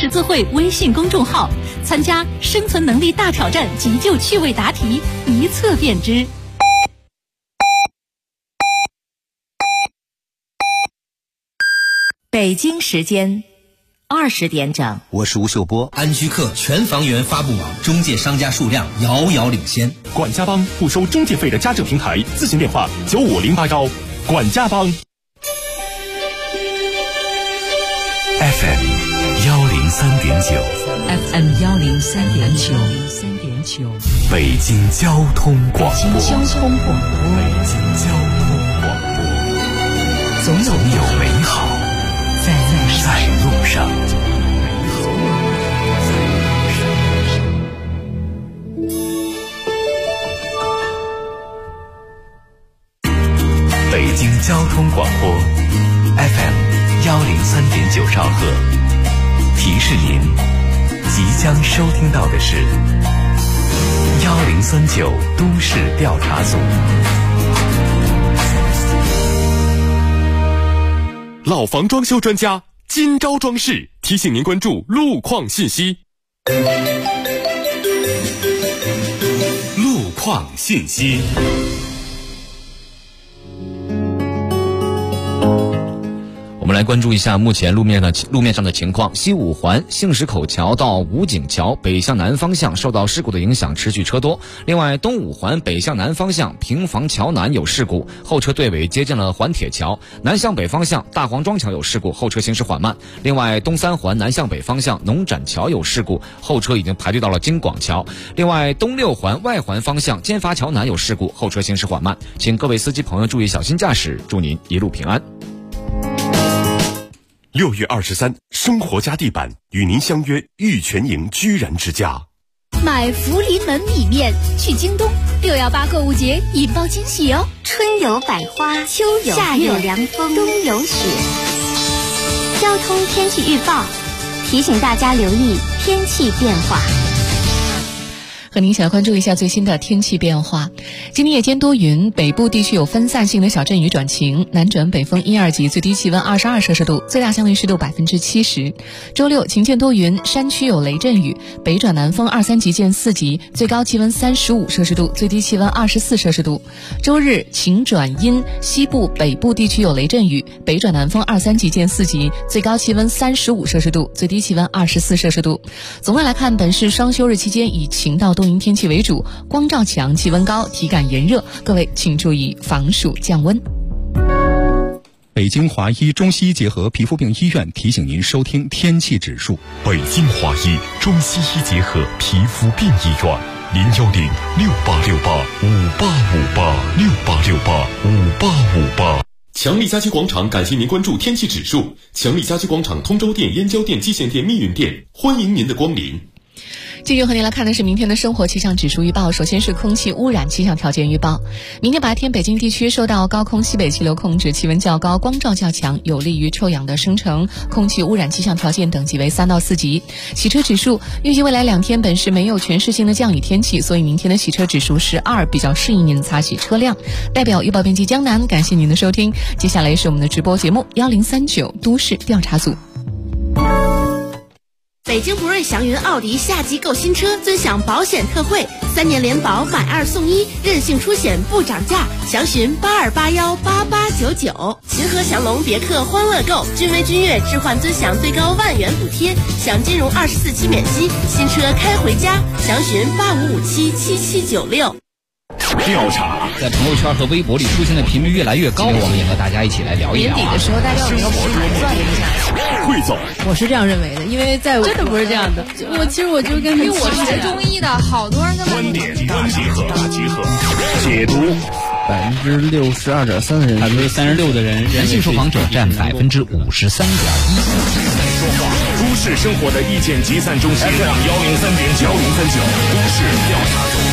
十字会微信公众号，参加生存能力大挑战急救趣味答题，一测便知。 北京时间20点整， 我是吴秀波。 安居客全房源发布网中介商家数量遥遥领先。 管家帮不收中介费的家政平台，咨询电话95081。管家帮。 FM 103.9 FM 103.9， 北京交通广播。 北京交通广播。 总有美好在路上。北京交通广播 FM 103.9兆赫，提示您即将收听到的是1039都市调查组。 老房装修专家今朝装饰提醒您关注路况信息。路况信息。 我们来关注一下目前路面上的情况。西五环杏石口桥到武警桥北向南方向受到事故的影响，持续车多。另外，东五环北向南方向平房桥南有事故，后车队尾接近了环铁桥。南向北方向大黄庄桥有事故，后车行驶缓慢。另外，东三环南向北方向农展桥有事故，后车已经排队到了京广桥。另外，东六环外环方向尖发桥南有事故，后车行驶缓慢。请各位司机朋友注意小心驾驶，祝您一路平安。 6月23，生活家地板与您相约玉泉营居然之家。 买福临门米面去京东，618购物节引爆惊喜哦！ 春有百花，秋有夏有凉风，冬有雪。交通天气预报提醒大家留意天气变化。 和您一起来关注一下最新的天气变化。今天夜间多云，北部地区有分散性的小阵雨转晴，南转北风1、2级，最低气温22摄氏度，最大相对湿度70%。周六晴间多云，山区有雷阵雨，北转南风2、3级见4级，最高气温35摄氏度，最低气温24摄氏度。周日晴转阴，西部北部地区有雷阵雨，北转南风2、3级见4级，最高气温35摄氏度，最低气温24摄氏度。总的来看，本市双休日期间以晴到多云天气为主，光照强，气温高，体感炎热，各位请注意防暑降温。 北京华医中西医结合皮肤病医院提醒您收听天气指数。 北京华医中西医结合皮肤病医院，0106868585858 强力家居广场感谢您关注天气指数。强力家居广场通州店、燕郊店、蓟县店、密云店，欢迎您的光临。 继续和您来看的是明天的生活气象指数预报。首先是空气污染气象条件预报。明天白天北京地区受到高空西北气流控制，气温较高，光照较强，有利于臭氧的生成，空气污染气象条件等级为3到4级。洗车指数预计未来2天本市没有全市性的降雨天气，所以明天的洗车指数是2，比较适宜您擦洗车辆。代表预报编辑江南，感谢您的收听。接下来是我们的直播节目1039都市调查组。 北京博瑞祥云奥迪夏季购新车尊享保险特惠，3年联保买2送1，任性出险不涨价，详询82818899。秦河祥龙别克欢乐购，君威君越置换尊享最高10000元补贴，享金融24期免息，新车开回家，详询85577796。 调查在朋友圈和微博里出现的频率越来越高，我们也和大家一起来聊一聊。 年底的时候，大家有没有算一下？ 汇总， 我是这样认为的，因为在我真的不是这样的。其实我就跟因为我是学中医的，好多人跟观点大集合，解读。 62.3%的人 ，36%的人，男性受访者占53.1%。 都市生活的意见集散中心，103.9都市调查组。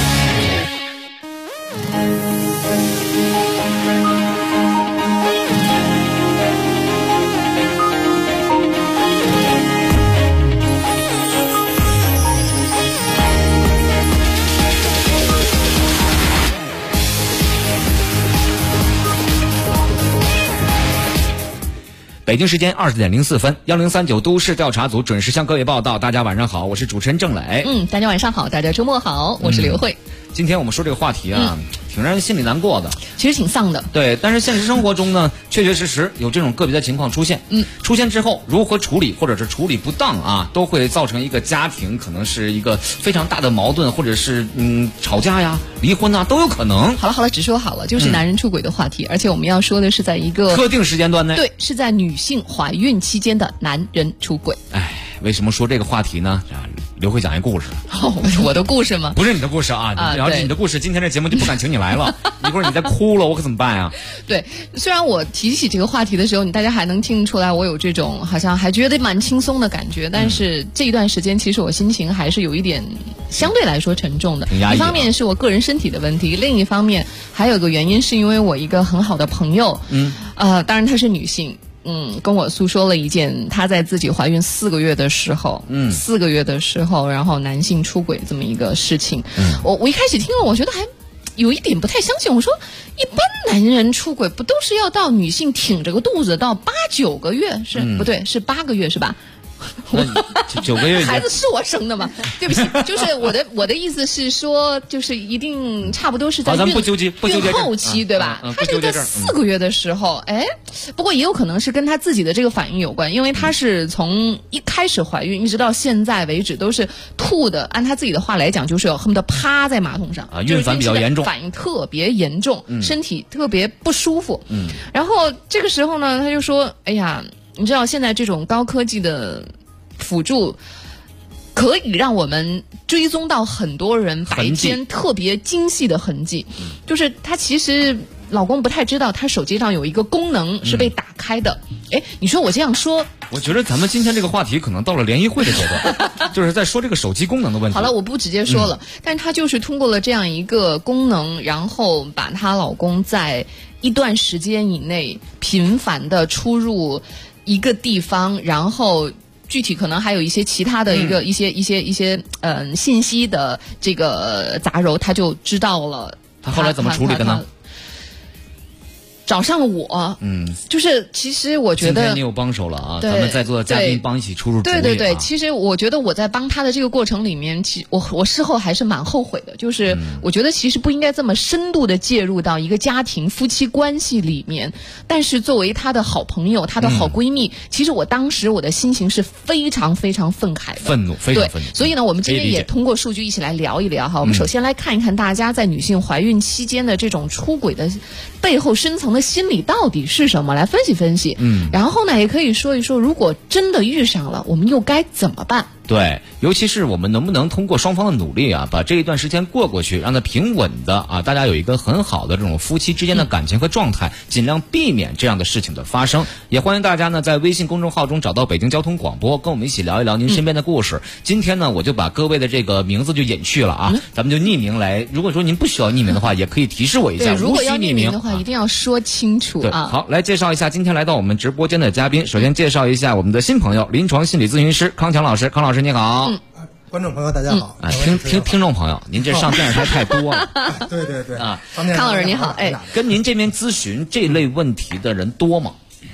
北京时间20点04分，1039都市调查组准时向各位报道。大家晚上好，我是主持人郑磊。 大家晚上好，大家周末好，我是刘慧。 今天我们说这个话题啊，挺让人心里难过的， 其实挺丧的。 对，但是现实生活中呢，确确实实有这种个别的情况出现。出现之后如何处理，或者是处理不当啊，都会造成一个家庭可能是一个非常大的矛盾，或者是吵架呀、离婚啊，都有可能。 好了，只说好了，就是男人出轨的话题，而且我们要说的是在一个特定时间段内， 对，是在女性怀孕期间的男人出轨。 为什么说这个话题呢？刘慧讲一故事。 我的故事吗？ 不是你的故事啊！然后你的故事，今天这节目就不敢请你来了。一会儿你再哭了，我可怎么办呀？ 对，虽然我提起这个话题的时候，大家还能听出来我有这种好像还觉得蛮轻松的感觉，但是这一段时间其实我心情还是有一点相对来说沉重的。一方面是我个人身体的问题，另一方面还有一个原因是因为我一个很好的朋友，当然她是女性。跟我诉说了一件她在自己怀孕4个月的时候，4个月的时候，然后男性出轨这么一个事情。我一开始听了，我觉得还有一点不太相信。我说，一般男人出轨不都是要到女性挺着个肚子到8、9个月？不对，是8个月是吧 ？9个月孩子是我生的吗？对不起，就是我的意思是说，就是一定差不多是在咱不纠结孕后期，对吧？他是在4个月的时候，不过也有可能是跟他自己的这个反应有关，因为他是从一开始怀孕一直到现在为止都是吐的，按他自己的话来讲，就是恨不得趴在马桶上孕反比较严重， 反应特别严重，身体特别不舒服。然后这个时候呢，他就说：“哎呀。”你知道现在这种高科技的辅助可以让我们追踪到很多人白天特别精细的痕迹，就是他其实老公不太知道他手机上有一个功能是被打开的。你说我这样说， 我觉得咱们今天这个话题可能到了联谊会的阶段就是在说这个手机功能的问题。 好了，我不直接说了，但是她就是通过了这样一个功能，然后把她老公在一段时间以内频繁的出入一个地方，然后具体可能还有一些其他的一些信息的这个杂糅，他就知道了。 他后来怎么处理的呢？ 找上了我，就是其实我觉得今天你有帮手了啊，咱们在座的嘉宾帮一起出入主意。 对，其实我觉得我在帮他的这个过程里面，我事后还是蛮后悔的，就是我觉得其实不应该这么深度的介入到一个家庭夫妻关系里面，但是作为他的好朋友，他的好闺蜜，其实我当时我的心情是非常非常愤慨的， 愤怒，非常愤怒。 所以呢，我们今天也通过数据一起来聊一聊哈。我们首先来看一看大家在女性怀孕期间的这种出轨的背后深层的心理到底是什么，来分析分析。然后呢，也可以说一说，如果真的遇上了，我们又该怎么办？ 对，尤其是我们能不能通过双方的努力啊，把这一段时间过去，让它平稳的啊，大家有一个很好的这种夫妻之间的感情和状态，尽量避免这样的事情的发生。也欢迎大家呢在微信公众号中找到北京交通广播，跟我们一起聊一聊您身边的故事。今天呢，我就把各位的这个名字就隐去了啊，咱们就匿名来。如果说您不需要匿名的话，也可以提示我一下。 如果要匿名的话，一定要说清楚啊。 好，来介绍一下今天来到我们直播间的嘉宾。首先介绍一下我们的新朋友，临床心理咨询师康强老师。康老师你好。 观众朋友大家好。 听众朋友，您这上电视台太多了。 对啊，康老师你好。 跟您这边咨询这类问题的人多吗？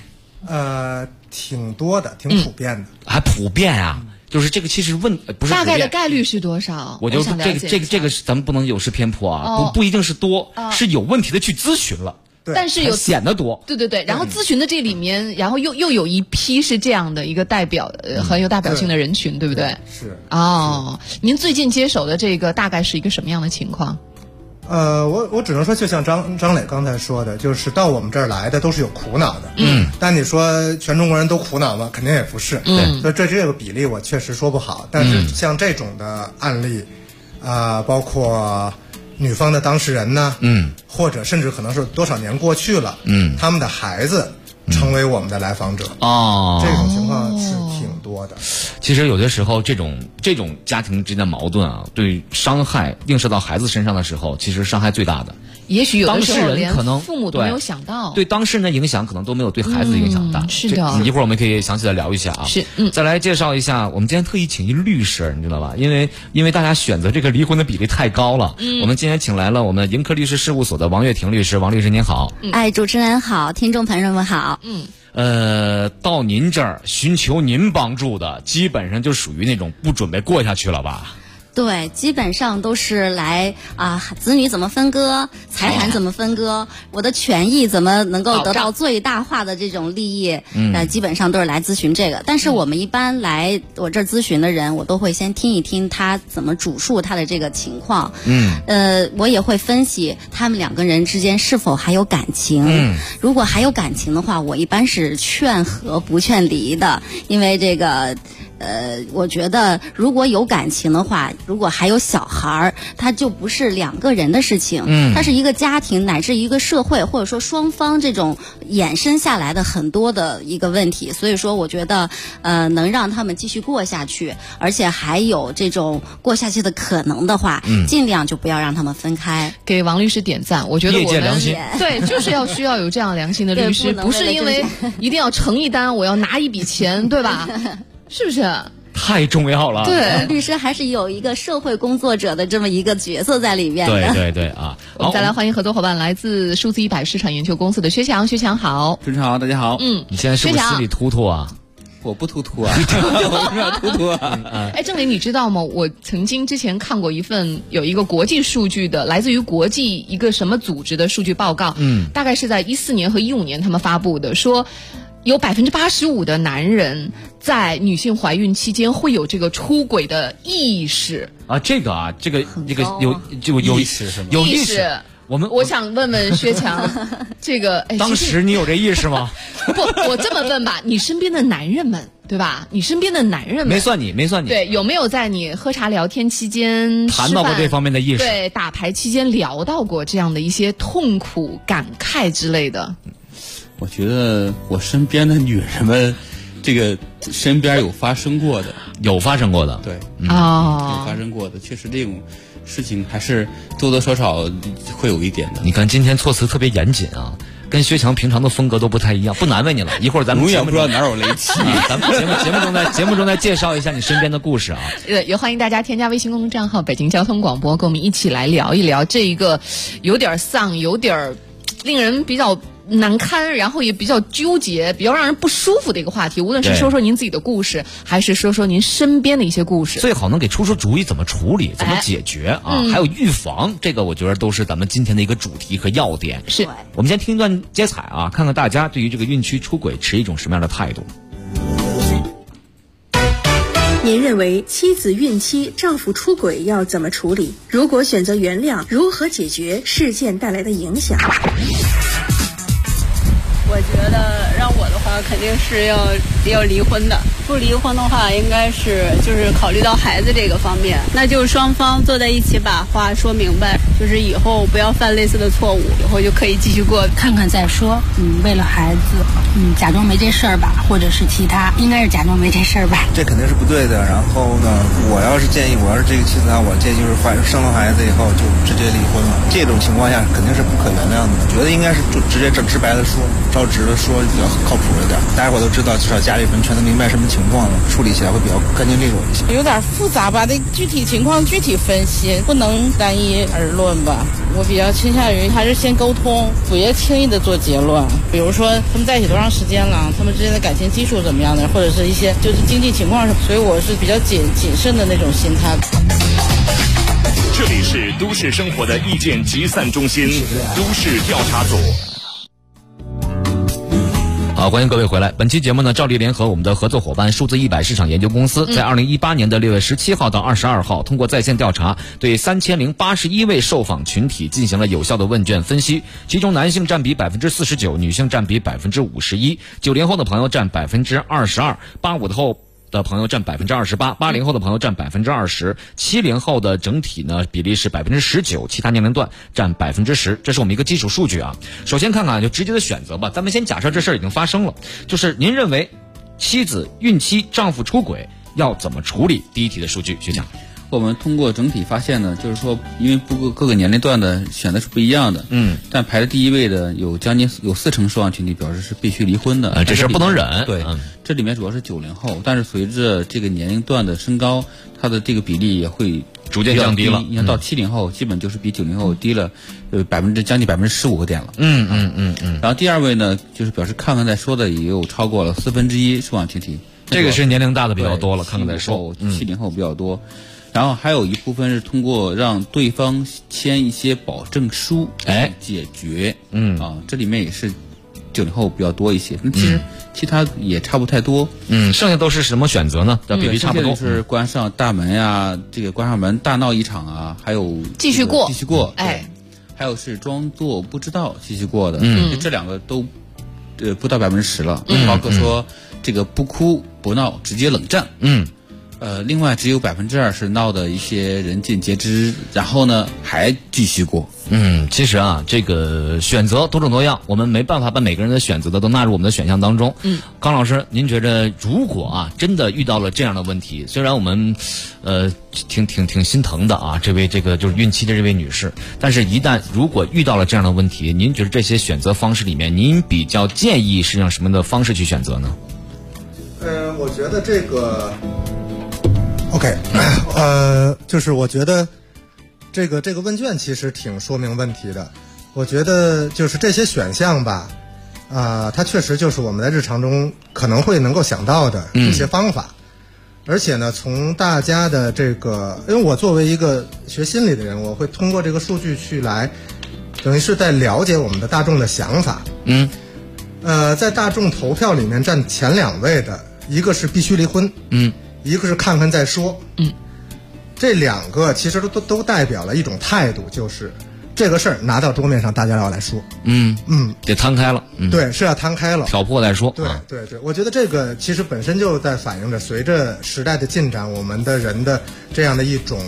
挺多的，挺普遍的。 还普遍啊？就是这个其实不是大概的概率是多少？ 我就这个咱们不能有失偏颇啊，不一定是多，是有问题的去咨询了。 但是有显得多， 对，然后咨询的这里面，然后又有一批是这样的一个代表，很有代表性的人群，对不对？ 是。 您最近接手的这个大概是一个什么样的情况？ 我只能说，就像张磊刚才说的，就是到我们这儿来的都是有苦恼的。但你说全中国人都苦恼吗？肯定也不是。所以这个比例我确实说不好。但是像这种的案例，包括女方的当事人呢，或者甚至可能是多少年过去了，他们的孩子成为我们的来访者，这种情况是挺多的。 其实有的时候这种家庭之间的矛盾啊，对伤害映射到孩子身上的时候，其实伤害最大的。 也许有的时候连可能父母都没有想到， 对当事人的影响可能都没有对孩子的影响大。 是的， 一会儿我们可以详细的聊一下啊。 是， 再来介绍一下，我们今天特意请一律师，你知道吧？因为大家选择这个离婚的比例太高了，我们今天请来了我们盈科律师事务所的王月婷律师。王律师您好。 主持人好，听众朋友们好。 到您这儿寻求您帮助的，基本上就属于那种不准备过下去了吧？ 对，基本上都是来子女怎么分割，财产怎么分割，我的权益怎么能够得到最大化的这种利益，基本上都是来咨询这个。但是我们一般来我这儿咨询的人，我都会先听一听他怎么主述他的这个情况，我也会分析他们两个人之间是否还有感情，如果还有感情的话，我一般是劝和不劝离的，因为这个我觉得如果有感情的话，如果还有小孩儿，它就不是两个人的事情，它是一个家庭乃至一个社会，或者说双方这种衍生下来的很多的一个问题。所以说我觉得能让他们继续过下去，而且还有这种过下去的可能的话，尽量就不要让他们分开。 给王律师点赞，我觉得我们业界良心对，就是需要有这样良心的律师，不是因为一定要成一单，我要拿一笔钱，对吧？是不是？ 太重要了。 对，律师还是有一个社会工作者的这么一个角色在里面的。 对啊！ 我们再来欢迎合作伙伴，来自数字100市场研究公司的薛强。薛强好。 主持人好，大家好。 你现在是不是心里突突啊？ 我不突突啊，我为啥突突啊？ 哎，郑林，你知道吗？我曾经之前看过有一个国际数据的，来自于国际一个什么组织的数据报告，大概是在14年和15年他们发布的，说有85%的男人在女性怀孕期间会有这个出轨的意识啊，这个有意识是吗？有意识。我想问问薛强，这个当时你有这意识吗？ 不，我这么问吧，你身边的男人们，对吧？你身边的男人们没算你。 对，有没有在你喝茶聊天期间谈到过这方面的意识？ 对，打牌期间聊到过这样的一些痛苦、感慨之类的？ 我觉得我身边的女人们，这个身边有发生过的， 对， 有发生过的，确实这种事情还是多多少少会有一点的。 你看今天措辞特别严谨啊，跟薛强平常的风格都不太一样，不难为你了。一会儿咱们永远不知道哪有雷气。 咱们节目中再介绍一下你身边的故事啊。 也欢迎大家添加微信公众账号北京交通广播，跟我们一起来聊一聊这一个有点丧、有点令人比较难堪，然后也比较纠结、比较让人不舒服的一个话题。无论是说说您自己的故事，还是说说您身边的一些故事， 最好能给出主意，怎么处理，怎么解决啊？还有预防，这个我觉得都是咱们今天的一个主题和要点。 是我们先听一段接彩啊，看看大家对于这个孕期出轨持一种什么样的态度。 您认为妻子孕期丈夫出轨要怎么处理？如果选择原谅，如何解决事件带来的影响？ 我觉得让我的话肯定是要离婚的，不离婚的话应该是就是考虑到孩子这个方面，那就双方坐在一起把话说明白，就是以后不要犯类似的错误，以后就可以继续过， 看看再说。为了孩子，假装没这事儿吧，或者是其他，应该是假装没这事儿吧。 这肯定是不对的。然后呢，我要是这个妻子啊，我建议就是生了孩子以后就直接离婚了。这种情况下肯定是不可原谅的，觉得应该是就直接直白的说，照直的说比较靠谱一点，大家伙都知道，至少家里人全都明白什么情况了，处理起来会比较干净利落一些。 有点复杂吧，得具体情况具体分析，不能单一而论吧。我比较倾向于还是先沟通，不要轻易的做结论。比如说他们在一起多长时间了，他们之间的感情基础怎么样的，或者是一些就是经济情况什么，所以我是比较谨慎的那种心态。 这里是都市生活的意见集散中心，都市调查组。 好，欢迎各位回来。本期节目呢，照例联合我们的合作伙伴数字100市场研究公司，在2018年的6月17号到22号，通过在线调查，对3081位受访群体进行了有效的问卷分析，其中男性占比49%，女性占比51%，90后的朋友占22%，85后的朋友占28%，80后的朋友占20%，70后的整体呢比例是19%，其他年龄段占10%，这是我们一个基础数据啊。首先看看就直接的选择吧，咱们先假设这事儿已经发生了，就是您认为妻子孕期丈夫出轨要怎么处理？第一题的数据，学长。 我们通过整体发现呢，就是说，因为各个年龄段的选择是不一样的，但排在第一位的有40%受访群体表示是必须离婚的， 这事不能忍。 对，这里面主要是90后，但是随着这个年龄段的升高，它的这个比例也会逐渐降低了。 你看到70后，基本就是比90后低了，将近15个点了。然后第二位呢，就是表示看看再说的也有超过了1/4受访群体。 这个是年龄大的比较多了，看看再说。 70后比较多。然后还有一部分是通过让对方签一些保证书，解决。这里面也是90后比较多一些。其实其他也差不太多。 剩下都是什么选择呢？比例差不多。 是关上大门呀，关上门大闹一场啊，还有继续过， 还有是装作不知道继续过的。这两个都不到10%了。包括说这个不哭不闹直接冷战。另外只有2%是闹的一些人尽皆知，然后呢还继续过。 其实啊，这个选择多种多样，我们没办法把每个人的选择都纳入我们的选项当中。康老师，您觉得如果啊真的遇到了这样的问题，虽然我们挺心疼的啊，这个就是孕期的这位女士，但是一旦如果遇到了这样的问题，您觉得这些选择方式里面，您比较建议是用什么的方式去选择呢？ 我觉得这个。OK， 就是我觉得这个问卷其实挺说明问题的。我觉得就是这些选项吧，它确实就是我们在日常中可能会能够想到的一些方法。而且呢，从大家的这个，因为我作为一个学心理的人，我会通过这个数据去来，等于是在了解我们的大众的想法。在大众投票里面占前2位的，一个是必须离婚。一个是看看再说。这2个其实都代表了一种态度，就是这个事儿拿到桌面上，大家要来说。 得摊开了。 对，是要摊开了， 挑破再说。 对，我觉得这个其实本身就在反映着随着时代的进展，我们的人的这样的一种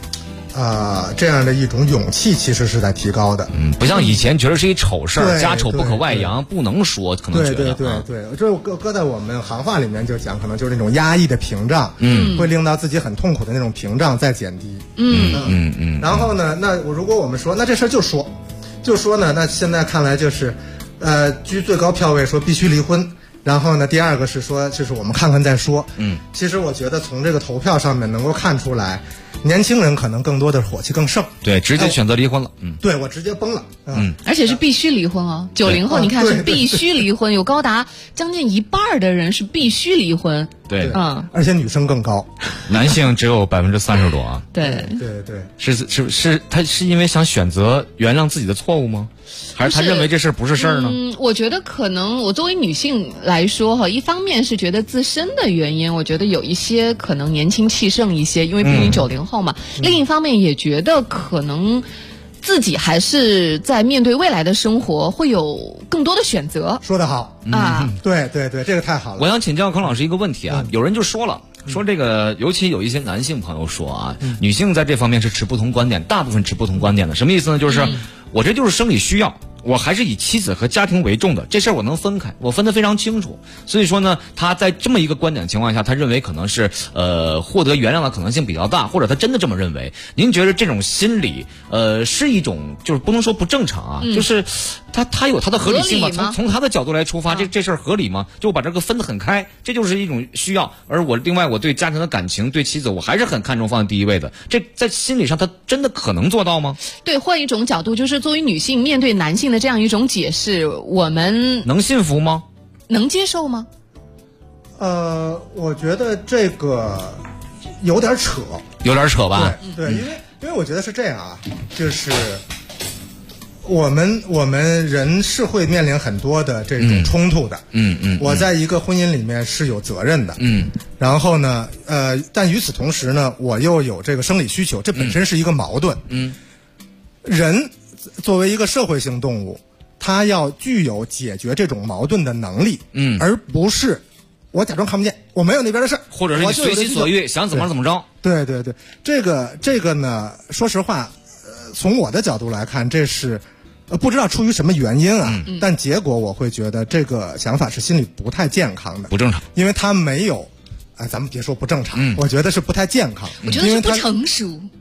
勇气其实是在提高的。 不像以前觉得是一丑事儿，家丑不可外扬，不能说，可能觉得。 对，这搁在我们行话里面就讲，可能就是那种压抑的屏障，会令到自己很痛苦的那种屏障在减低。然后呢，那如果我们说，那这事儿就说呢，那现在看来就是，居最高票位说必须离婚。然后呢，第二个是说，就是我们看看再说。其实我觉得从这个投票上面能够看出来，年轻人可能更多的火气更盛。 对，直接选择离婚了。 对，我直接崩了。 而且是必须离婚哦。90后你看是必须离婚，有高达将近1半的人是必须离婚。 对， 而且女生更高， 男性只有30%多啊。 对， 是，他是因为想选择原谅自己的错误吗？还是他认为这事儿不是事儿呢？ 我觉得可能我作为女性来说哈，一方面是觉得自身的原因，我觉得有一些可能年轻气盛一些，因为毕竟90后嘛。另一方面也觉得可能自己还是在面对未来的生活会有更多的选择。 说得好啊！对，这个太好了。 我想请教康老师一个问题啊，有人就说了。说这个，尤其有一些男性朋友说啊，女性在这方面是持不同观点，大部分持不同观点的。什么意思呢？就是我这就是生理需要，我还是以妻子和家庭为重的，这事儿我能分开，我分得非常清楚。所以说呢，他在这么一个观点情况下，他认为可能是获得原谅的可能性比较大，或者他真的这么认为。您觉得这种心理是一种，就是不能说不正常啊，就是他有他的合理性吗？从他的角度来出发，这事儿合理吗？就把这个分得很开，这就是一种需要。而另外我对家庭的感情，对妻子我还是很看重，放在第一位的。这在心理上他真的可能做到吗？ 对，换一种角度，就是作为女性面对男性的这样一种解释，我们能信服吗？ 能接受吗？ 我觉得这个有点扯，吧？对，因为我觉得是这样啊，就是我们人是会面临很多的这种冲突的。我在一个婚姻里面是有责任的。然后呢，但与此同时呢，我又有这个生理需求，这本身是一个矛盾。人作为一个社会性动物，他要具有解决这种矛盾的能力。而不是我假装看不见，我没有那边的事儿， 或者是你随心所欲，想怎么着。 对，这个呢，说实话，从我的角度来看，这是不知道出于什么原因啊，但结果我会觉得这个想法是心理不太健康的， 不正常， 因为他没有，咱们别说不正常，我觉得是不太健康， 我觉得是不成熟。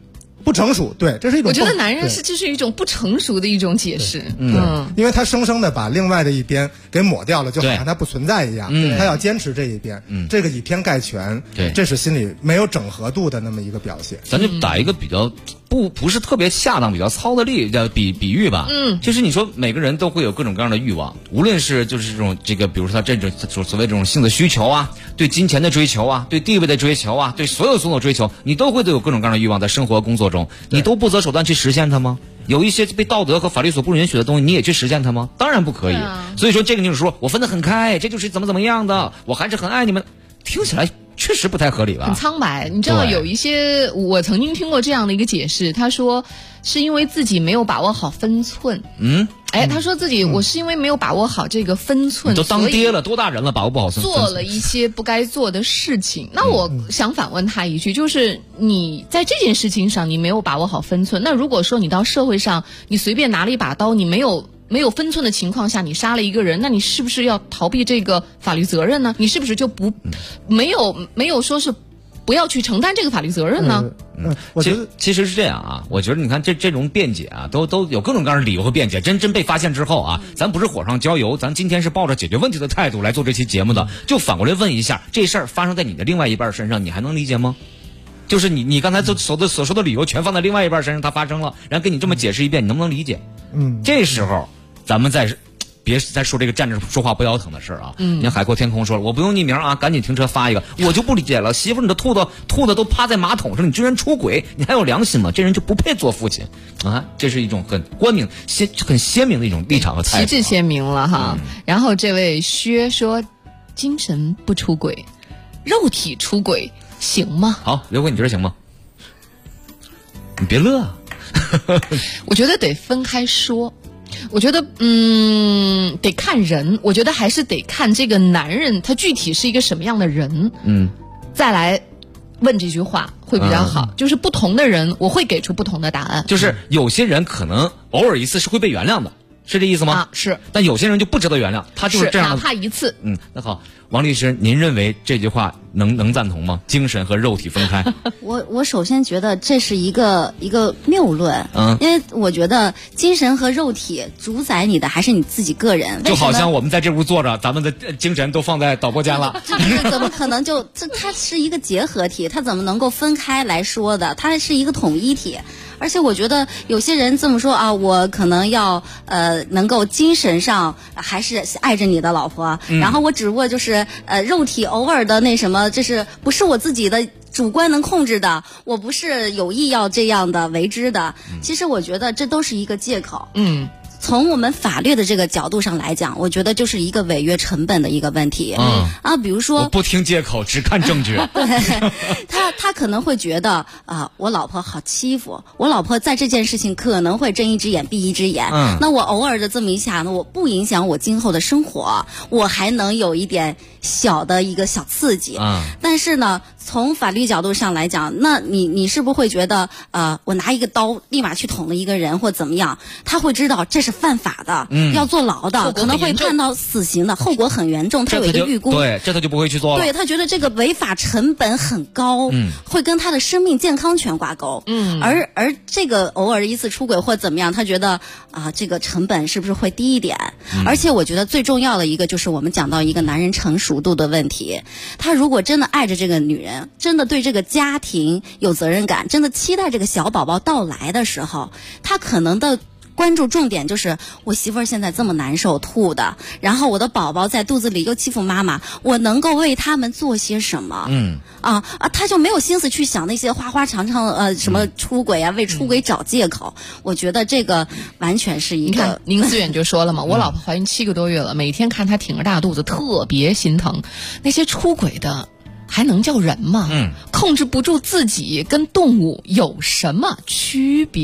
不成熟，对，这是一种。 我觉得男人就是一种不成熟的一种解释， 因为他生生的把另外的一边给抹掉了，就好像他不存在一样，他要坚持这一边，这个以偏概全， 对， 这是心里没有整合度的那么一个表现。 咱就打一个比较不是特别恰当、比较糙的比喻吧，就是你说每个人都会有各种各样的欲望，无论是就是比如说他这种所谓这种性的需求啊，对金钱的追求啊，对地位的追求啊，对所有追求，你都有各种各样的欲望，在生活工作中，你都不择手段去实现它吗？有一些被道德和法律所不允许的东西，你也去实现它吗？当然不可以。所以说这个就是说我分得很开，这就是怎么样的，我还是很爱你们，听起来确实不太合理吧？ 很苍白。你知道有一些我曾经听过这样的一个解释，他说是因为自己没有把握好分寸。他说自己我是因为没有把握好这个分寸， 你都当爹了，多大人了，把握不好分寸， 做了一些不该做的事情。那我想反问他一句，就是你在这件事情上你没有把握好分寸，那如果说你到社会上你随便拿了一把刀，你没有分寸的情况下你杀了一个人，那你是不是要逃避这个法律责任呢？你是不是就没有说是不要去承担这个法律责任呢？ 我觉得其实是这样啊，我觉得你看这种辩解啊，都有各种各样的理由和辩解。真被发现之后啊，咱不是火上浇油，咱今天是抱着解决问题的态度来做这期节目的。就反过来问一下，这事儿发生在你的另外一半身上，你还能理解吗？就是你刚才所说的理由全放在另外一半身上，它发生了，然后跟你这么解释一遍，你能不能理解？这时候咱们别再说这个站着说话不腰疼的事儿啊！你看海阔天空说了，我不用匿名啊，赶紧停车发一个，我就不理解了，媳妇你的兔子都趴在马桶上，你居然出轨，你还有良心吗？这人就不配做父亲啊！这是一种很光明、很鲜明的一种立场和态度， 旗帜鲜明了哈。然后这位薛说，精神不出轨，肉体出轨行吗？ 好，刘哥，你觉得行吗？你别乐啊！ 我觉得得分开说。我觉得得看人，我觉得还是得看这个男人他具体是一个什么样的人，再来问这句话会比较好。就是不同的人我会给出不同的答案， 就是有些人可能偶尔一次是会被原谅的，是这意思吗？ 是。 但有些人就不值得原谅，他就是这样的， 哪怕一次。 那好，王律师，您认为这句话能赞同吗？精神和肉体分开？ 我首先觉得这是一个谬论，因为我觉得精神和肉体主宰你的还是你自己个人。 就好像我们在这屋坐着，咱们的精神都放在导播间了， 这怎么可能它是一个结合体，它怎么能够分开来说的？它是一个统一体。而且我觉得有些人这么说啊，我可能要能够精神上还是爱着你的老婆，然后我只不过就是肉体偶尔的那什么，这是不是我自己的主观能控制的？我不是有意要这样的为之的。其实我觉得这都是一个借口。从我们法律的这个角度上来讲，我觉得就是一个违约成本的一个问题。比如说， 我不听借口，只看证据。 对，他可能会觉得我老婆好欺负，我老婆在这件事情可能会睁一只眼闭一只眼。那我偶尔的这么一下呢，我不影响我今后的生活，我还能有一点小的一个小刺激。但是呢，从法律角度上来讲，那你是不是会觉得我拿一个刀立马去捅了一个人或怎么样？他会知道这是犯法的，要坐牢的，可能会判到死刑的，后果很严重。他有一个预估， 对，这他就不会去做了。 对，他觉得这个违法成本很高，会跟他的生命健康权挂钩。而这个偶尔一次出轨或怎么样，他觉得这个成本是不是会低一点？而且我觉得最重要的一个就是我们讲到一个男人成熟度的问题。他如果真的爱着这个女人，真的对这个家庭有责任感，真的期待这个小宝宝到来的时候，他可能的关注重点就是我媳妇儿现在这么难受吐的，然后我的宝宝在肚子里又欺负妈妈，我能够为他们做些什么？他就没有心思去想那些花花长长什么出轨啊，为出轨找借口。我觉得这个完全是一个。 你看宁思远就说了嘛，我老婆怀孕7个多月了，每天看她挺着大肚子，特别心疼。那些出轨的还能叫人吗？控制不住自己，跟动物有什么区别？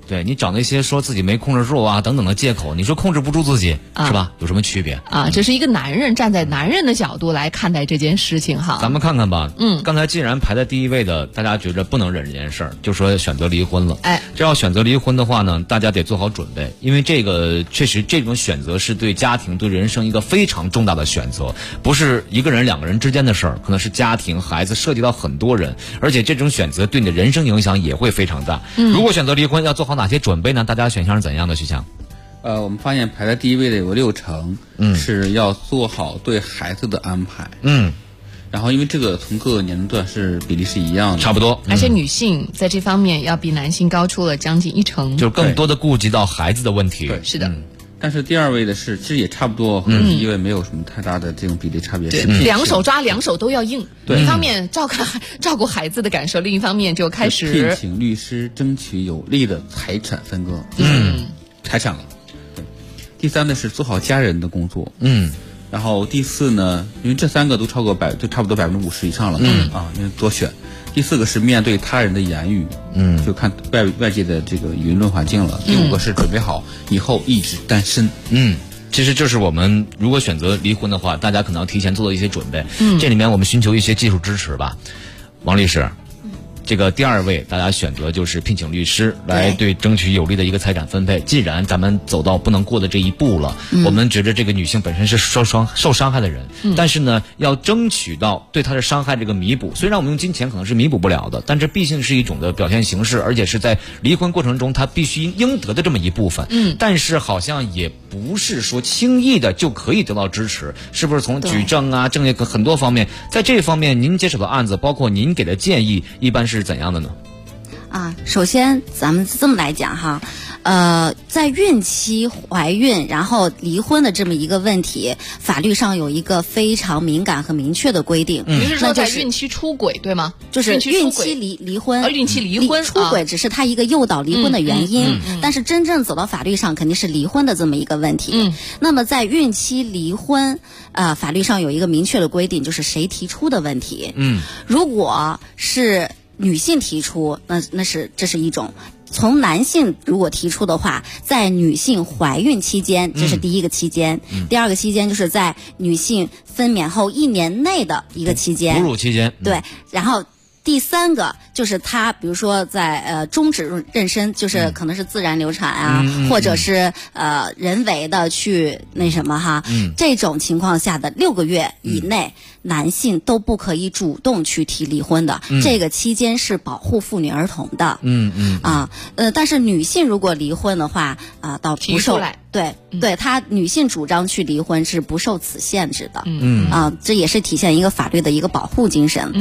对，你找那些说自己没控制住啊等等的借口，你说控制不住自己、是吧？有什么区别啊？这是一个男人站在男人的角度来看待这件事情哈。 咱们看看吧，刚才既然排在第一位的，大家觉得不能忍这件事儿，就说选择离婚了。这要选择离婚的话呢，大家得做好准备，因为这个确实这种选择是对家庭、对人生一个非常重大的选择，不是一个人、两个人之间的事儿，可能是家庭、孩子，涉及到很多人，而且这种选择对你的人生影响也会非常大。如果选择离婚，要做好哪些准备呢？大家选项是怎样的？徐强？ 我们发现排在第一位的有60%，是要做好对孩子的安排。然后因为这个从各个年龄段是比例是一样的， 差不多。 而且女性在这方面要比男性高出了将近1成， 就更多的顾及到孩子的问题。 对， 是的。 但是第二位的是，其实也差不多，和第一位没有什么太大的这种比例差别。 两手抓，两手都要硬。一方面照顾孩子的感受，另一方面就开始聘请律师，争取有利的财产分割。财产了。对。第三呢是做好家人的工作。然后第四呢，因为这3个都超过就差不多50%以上了。因为多选。第4个是面对他人的言语，就看外界的这个舆论环境了。第5个是准备好以后一直单身。 其实就是我们如果选择离婚的话，大家可能要提前做一些准备。这里面我们寻求一些技术支持吧。王律师，这个第2位大家选择就是聘请律师来对争取有利的一个财产分配。既然咱们走到不能过的这一步了，我们觉得这个女性本身是受伤害的人，但是呢要争取到对她的伤害这个弥补。虽然我们用金钱可能是弥补不了的，但这毕竟是一种的表现形式，而且是在离婚过程中她必须应得的这么一部分。但是好像也不是说轻易的就可以得到支持，是不是？从举证啊、证据很多方面，在这方面您接手的案子，包括您给的建议，一般是怎样的呢？ 首先咱们这么来讲哈，在孕期怀孕然后离婚的这么一个问题，法律上有一个非常敏感和明确的规定。 你是说在孕期出轨对吗？ 就是孕期离婚， 孕期离婚出轨只是他一个诱导离婚的原因，但是真正走到法律上肯定是离婚的这么一个问题。那么在孕期离婚，法律上有一个明确的规定，就是谁提出的问题。如果是女性提出，这是一种。从男性如果提出的话，在女性怀孕期间，这是第一个期间。第二个期间就是在女性分娩后1年内的一个期间， 哺乳期间。 对，然后第3个就是他，比如说在终止妊娠，就是可能是自然流产啊，或者是人为的去那什么哈，这种情况下的6个月以内，男性都不可以主动去提离婚的。这个期间是保护妇女儿童的。但是女性如果离婚的话，倒不受对，她女性主张去离婚是不受此限制的。这也是体现一个法律的一个保护精神。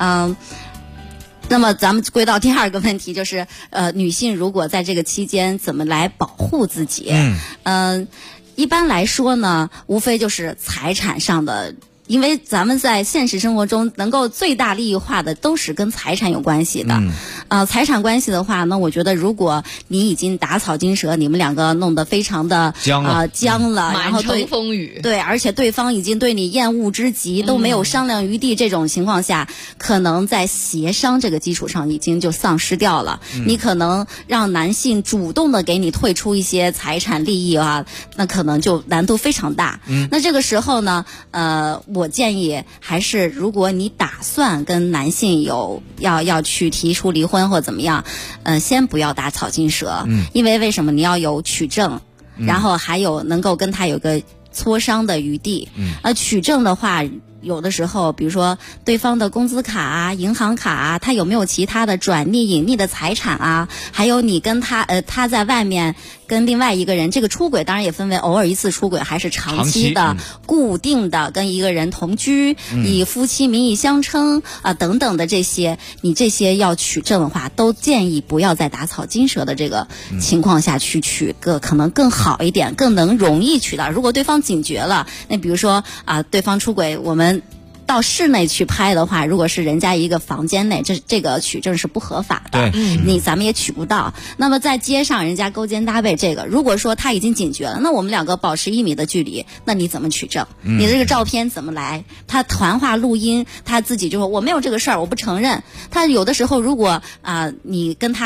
那么咱们归到第2个问题，就是女性如果在这个期间怎么来保护自己？一般来说呢，无非就是财产上的。因为咱们在现实生活中能够最大利益化的都是跟财产有关系的。财产关系的话呢，我觉得如果你已经打草惊蛇，你们2个弄得非常的僵了，然后满城风雨， 对，而且对方已经对你厌恶之极，都没有商量余地，这种情况下，可能在协商这个基础上已经就丧失掉了。你可能让男性主动的给你退出一些财产利益啊，那可能就难度非常大。那这个时候呢，我建议还是，如果你打算跟男性要去提出离婚或怎么样，先不要打草惊蛇。因为为什么？你要有取证，然后还有能够跟他有个磋商的余地。取证的话，有的时候比如说对方的工资卡啊、银行卡啊，他有没有其他的转匿隐匿的财产啊，还有你跟他他在外面跟另外一个人，这个出轨当然也分为偶尔一次出轨还是长期的固定的跟一个人同居，以夫妻名义相称等等的这些，你这些要取证的话，都建议不要在打草惊蛇的这个情况下去取个可能更好一点，更能容易取到。如果对方警觉了，那比如说对方出轨，我们到室内去拍的话，如果是人家一个房间内，这个取证是不合法的，咱们也取不到。那么在街上人家勾肩搭背，这个如果说他已经警觉了，那我们2个保持1米的距离，那你怎么取证？你的这个照片怎么来？他谈话录音，他自己就说我没有这个事儿，我不承认。他有的时候如果你跟他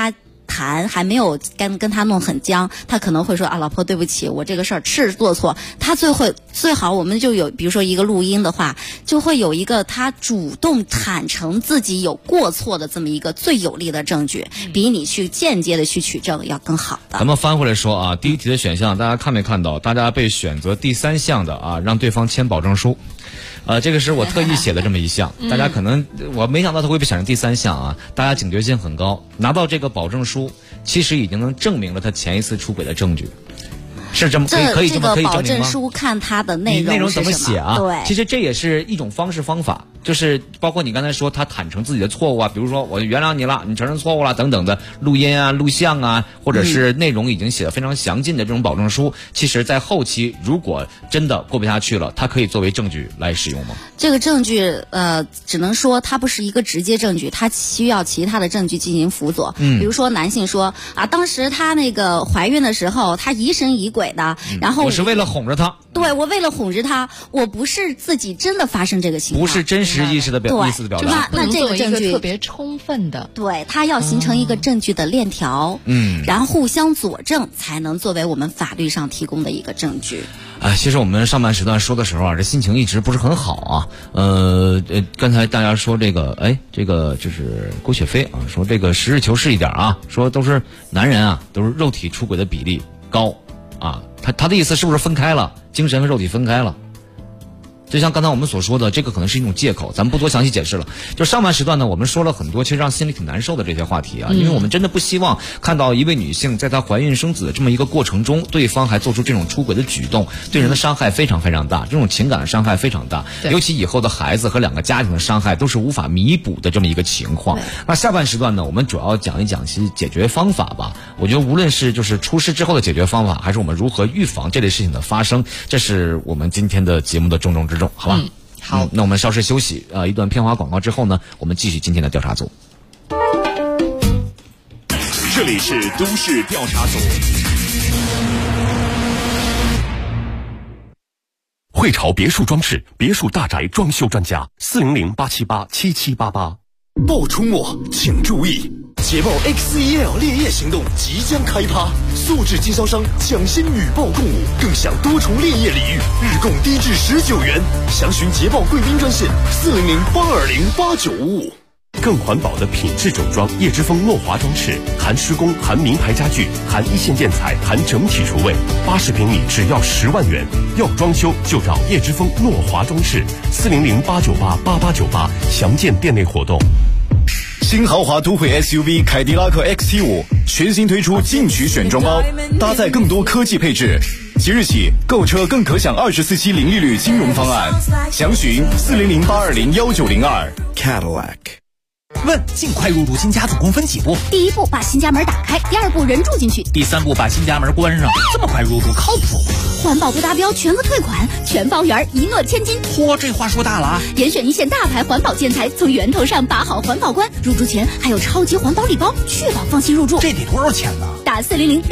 谈，还没有跟他弄很僵，他可能会说啊，老婆对不起，我这个事儿是做错。他最好我们就有，比如说一个录音的话，就会有一个他主动坦诚自己有过错的这么一个最有力的证据，比你去间接的去取证要更好的。 咱们翻回来说啊，第一题的选项大家看没看到？大家被选择第3项的啊，让对方签保证书。这个是我特意写的这么一项，大家可能我没想到他会被选成第3项啊，大家警觉性很高。拿到这个保证书，其实已经能证明了他前一次出轨的证据。是这么可以这么可以证明吗？ 这个保证书看它的内容怎么写啊？ 对， 其实这也是一种方法，就是包括你刚才说他坦诚自己的错误啊，比如说我原谅你了，你承认错误了等等的录音啊、录像啊，或者是内容已经写得非常详尽的这种保证书，其实在后期如果真的过不下去了，它可以作为证据来使用吗？ 这个证据只能说它不是一个直接证据，它需要其他的证据进行辅佐。比如说男性说啊，当时他那个怀孕的时候，他疑神疑鬼的，然后我是为了哄着他。 对，我为了哄着他，我不是自己真的发生这个情况， 不是真实意思的表达。 那这个证据特别充分的， 对，它要形成一个证据的链条，然后互相佐证，才能作为我们法律上提供的一个证据。 其实我们上半时段说的时候啊，这心情一直不是很好啊。刚才大家说这个，这个就是郭雪飞啊，说这个实事求是一点啊，说都是男人啊，都是肉体出轨的比例高啊。他的意思是不是分开了，精神和肉体分开了？就像刚才我们所说的，这个可能是一种借口，咱们不多详细解释了。就上半时段呢，我们说了很多其实让心里挺难受的这些话题啊，因为我们真的不希望看到一位女性在她怀孕生子的这么一个过程中，对方还做出这种出轨的举动，对人的伤害非常非常大，这种情感的伤害非常大，尤其以后的孩子和2个家庭的伤害都是无法弥补的这么一个情况。那下半时段呢，我们主要讲一讲其解决方法吧。我觉得无论是就是出事之后的解决方法，还是我们如何预防这类事情的发生，这是我们今天的节目的重中之重，好吧？ 好， 那我们稍事休息，一段片花广告之后呢，我们继续今天的调查组。 这里是都市调查组。汇潮别墅装饰别墅大宅装修专家，400-878-7788。 报出没，请注意！捷豹 XEL 烈焰行动即将开趴，素质经销商抢先与报共舞，更享多重烈焰礼遇，日供低至19元。详询捷豹贵宾专线400-820-8955。 更环保的品质整装，叶之峰诺华装饰，含施工，含名牌家具，含一线建材，含整体厨卫，80平米只要10万元。要装修就找叶之峰诺华装饰，400-898-8898，详见店内活动。 新豪华都会 SUV 凯迪拉克 XT5 全新推出进取选装包，搭载更多科技配置。即日起购车更可享24期零利率金融方案，详询400-820-1902 Cadillac。 问尽快入住新家总共分几步？ 第1步把新家门打开，第2步人住进去， 第3步把新家门关上。这么快入住靠谱吗？ 环保不达标全额退款，全包圆，一诺千金。 嚯，这话说大了啊！ 严选一线大牌环保建材，从源头上把好环保关。入住前还有超级环保礼包，确保放心入住。 这得多少钱呢？ 打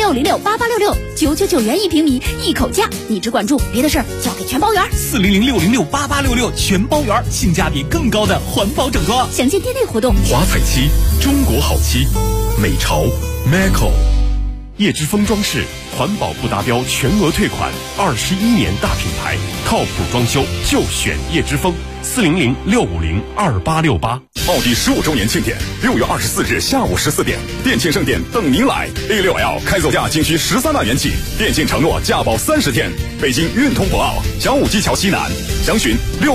400-606-8866，999元1平米，一口价。你只管住，别的事儿交给全包圆。 400-606-8866，全包圆，性价比更高的环保整装。 详见店内活动。 华彩漆，中国好漆，美潮 Macco， 叶之峰装饰，环保不达标全额退款，21年大品牌，靠谱装修就选叶之峰，400-650-2868。 奥迪15周年庆典，6月24日下午14点，店庆盛典等您来。A6L 开走价仅需13万元起，店庆承诺价保30天。北京运通博奥小武基桥西南，详询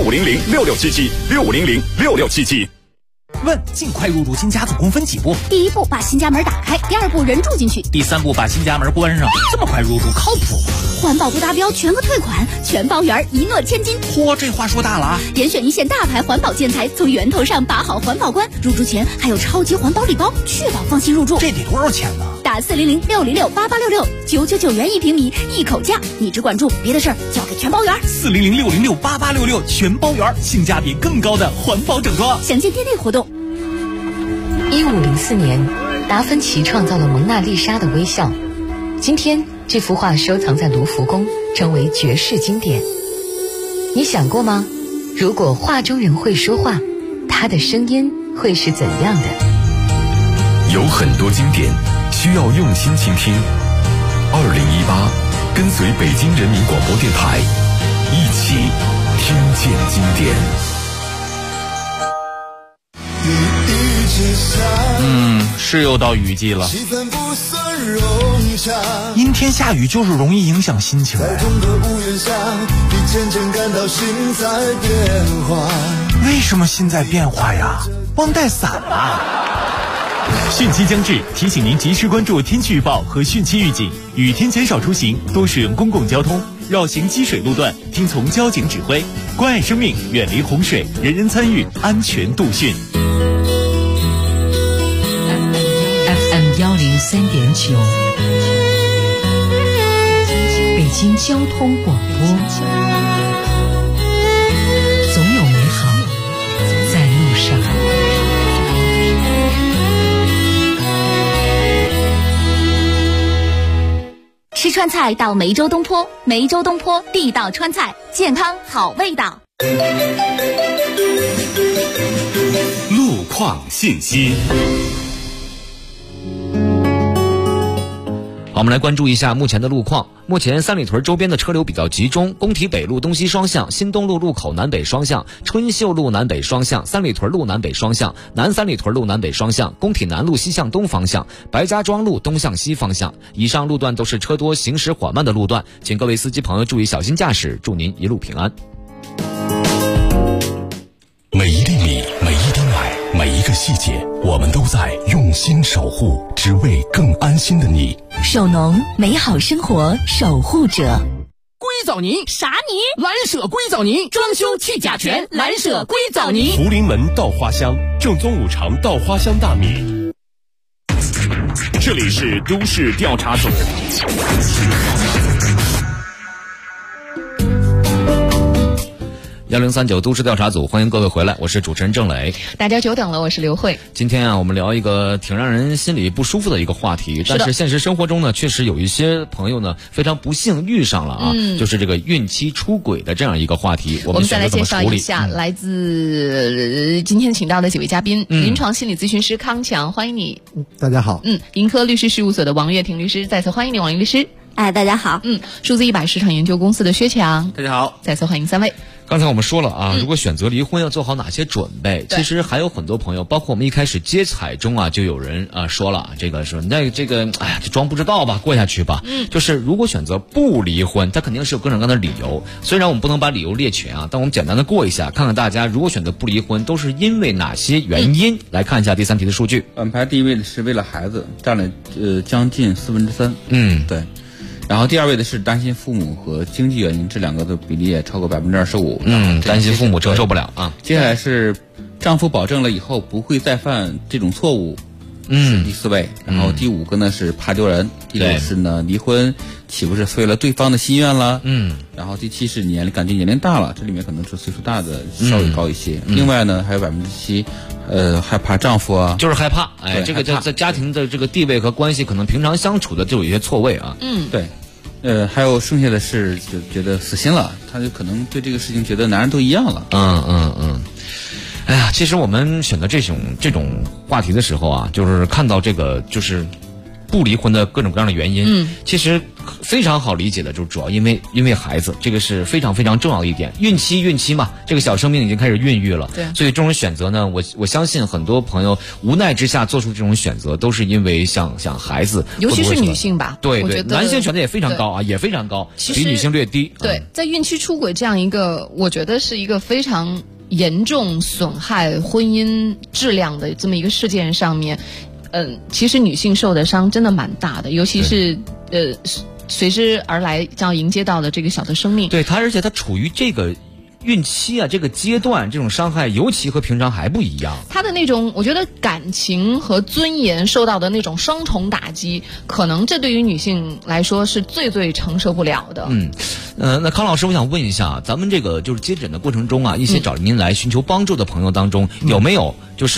6500-6677，6500-6677。 问尽快入住新家总共分几步？ 第1步把新家门打开，第2步人住进去， 第3步把新家门关上。这么快入住靠谱吗？ 环保不达标全额退款，全包圆，一诺千金。 嚯，这话说大了啊！ 严选一线大牌环保建材，从源头上把好环保关。入住前还有超级环保礼包，确保放心入住。 这得多少钱呢？ 打400-606-8866，999元1平米，一口价。你只管住，别的事儿交给全包圆。 400-606-8866，全包圆，性价比更高的环保整装。 详见店内活动。 1504年，达芬奇创造了蒙娜丽莎的微笑。今天，这幅画收藏在卢浮宫，成为绝世经典。你想过吗？如果画中人会说话，他的声音会是怎样的？ 有很多经典需要用心倾听。2018，跟随北京人民广播电台，一起听见经典。 是又到雨季了。阴天下雨就是容易影响心情。为什么心在变化呀？忘带伞了。汛期将至，提醒您及时关注天气预报和汛期预警，雨天减少出行，多使用公共交通，绕行积水路段，听从交警指挥，关爱生命，远离洪水，人人参与，安全度汛。 FM103.9，北京交通广播，总有美好在路上。 吃川菜到梅州东坡，梅州东坡地道川菜，健康好味道。 路况信息。 好，我们来关注一下目前的路况。目前三里屯周边的车流比较集中，工体北路东西双向、新东路路口南北双向、春秀路南北双向、三里屯路南北双向、南三里屯路南北双向、工体南路西向东方向、白家庄路东向西方向。以上路段都是车多行驶缓慢的路段，请各位司机朋友注意小心驾驶，祝您一路平安。 每一粒米，每一滴奶，每一个细节，我们都在用心守护，只为更安心的你。 首农，美好生活守护者。 硅藻泥啥泥？ 蓝舍硅藻泥，装修去甲醛，蓝舍硅藻泥。 福临门稻花香，正宗五常稻花香大米。 这里是都市调查组。 1039都市调查组，欢迎各位回来，我是主持人郑磊。 大家久等了，我是刘慧。 今天啊，我们聊一个挺让人心里不舒服的一个话题，但是现实生活中呢，确实有一些朋友呢非常不幸遇上了啊，就是这个孕期出轨的这样一个话题。我们再来介绍一下来自今天请到的几位嘉宾，临床心理咨询师康强，欢迎你。 大家好。 盈科律师事务所的王月婷律师，再次欢迎你，王律师。 哎，大家好。 数字100市场研究公司的薛强， 大家好， 再次欢迎3位。 刚才我们说了啊，如果选择离婚要做好哪些准备？其实还有很多朋友，包括我们一开始接彩中啊，就有人说了，这个说那这个哎呀，就装不知道吧，过下去吧。就是如果选择不离婚，他肯定是有各种各样的理由。虽然我们不能把理由列全啊，但我们简单的过一下，看看大家如果选择不离婚，都是因为哪些原因？来看一下第3题的数据。 排第一位的是为了孩子，占了将近3/4。对。然后第二位的是担心父母和经济原因，这两个的比例也超过25%。 担心父母承受不了啊。 接下来是丈夫保证了以后不会再犯这种错误，是第4位。然后第5个呢是怕丢人，第6是呢离婚岂不是废了对方的心愿了？然后第7是感觉年龄大了，这里面可能是岁数大的稍微高一些。另外呢还有7%。害怕丈夫啊， 就是害怕，这个在家庭的这个地位和关系，可能平常相处的就有一些错位啊。 对，还有剩下的是就觉得死心了，他就可能对这个事情觉得男人都一样了。 哎呀，其实我们选择这种话题的时候啊，就是看到这个就是不离婚的各种各样的原因，其实非常好理解的，就是主要因为孩子，这个是非常非常重要的一点。孕期嘛，这个小生命已经开始孕育了，所以这种选择呢，我相信很多朋友无奈之下做出这种选择，都是因为想孩子， 尤其是女性吧。 对，男性选择也非常高啊，也非常高，比女性略低。 对，在孕期出轨这样一个，我觉得是一个非常严重损害婚姻质量的这么一个事件上面。其实女性受的伤真的蛮大的，尤其是随之而来将要迎接到的这个小的生命。 对她，而且她处于这个孕期啊这个阶段，这种伤害尤其和平常还不一样。 她的那种，我觉得感情和尊严受到的那种双重打击，可能这对于女性来说是最承受不了的。 那康老师，我想问一下，咱们这个就是接诊的过程中啊，一些找您来寻求帮助的朋友当中，有没有就是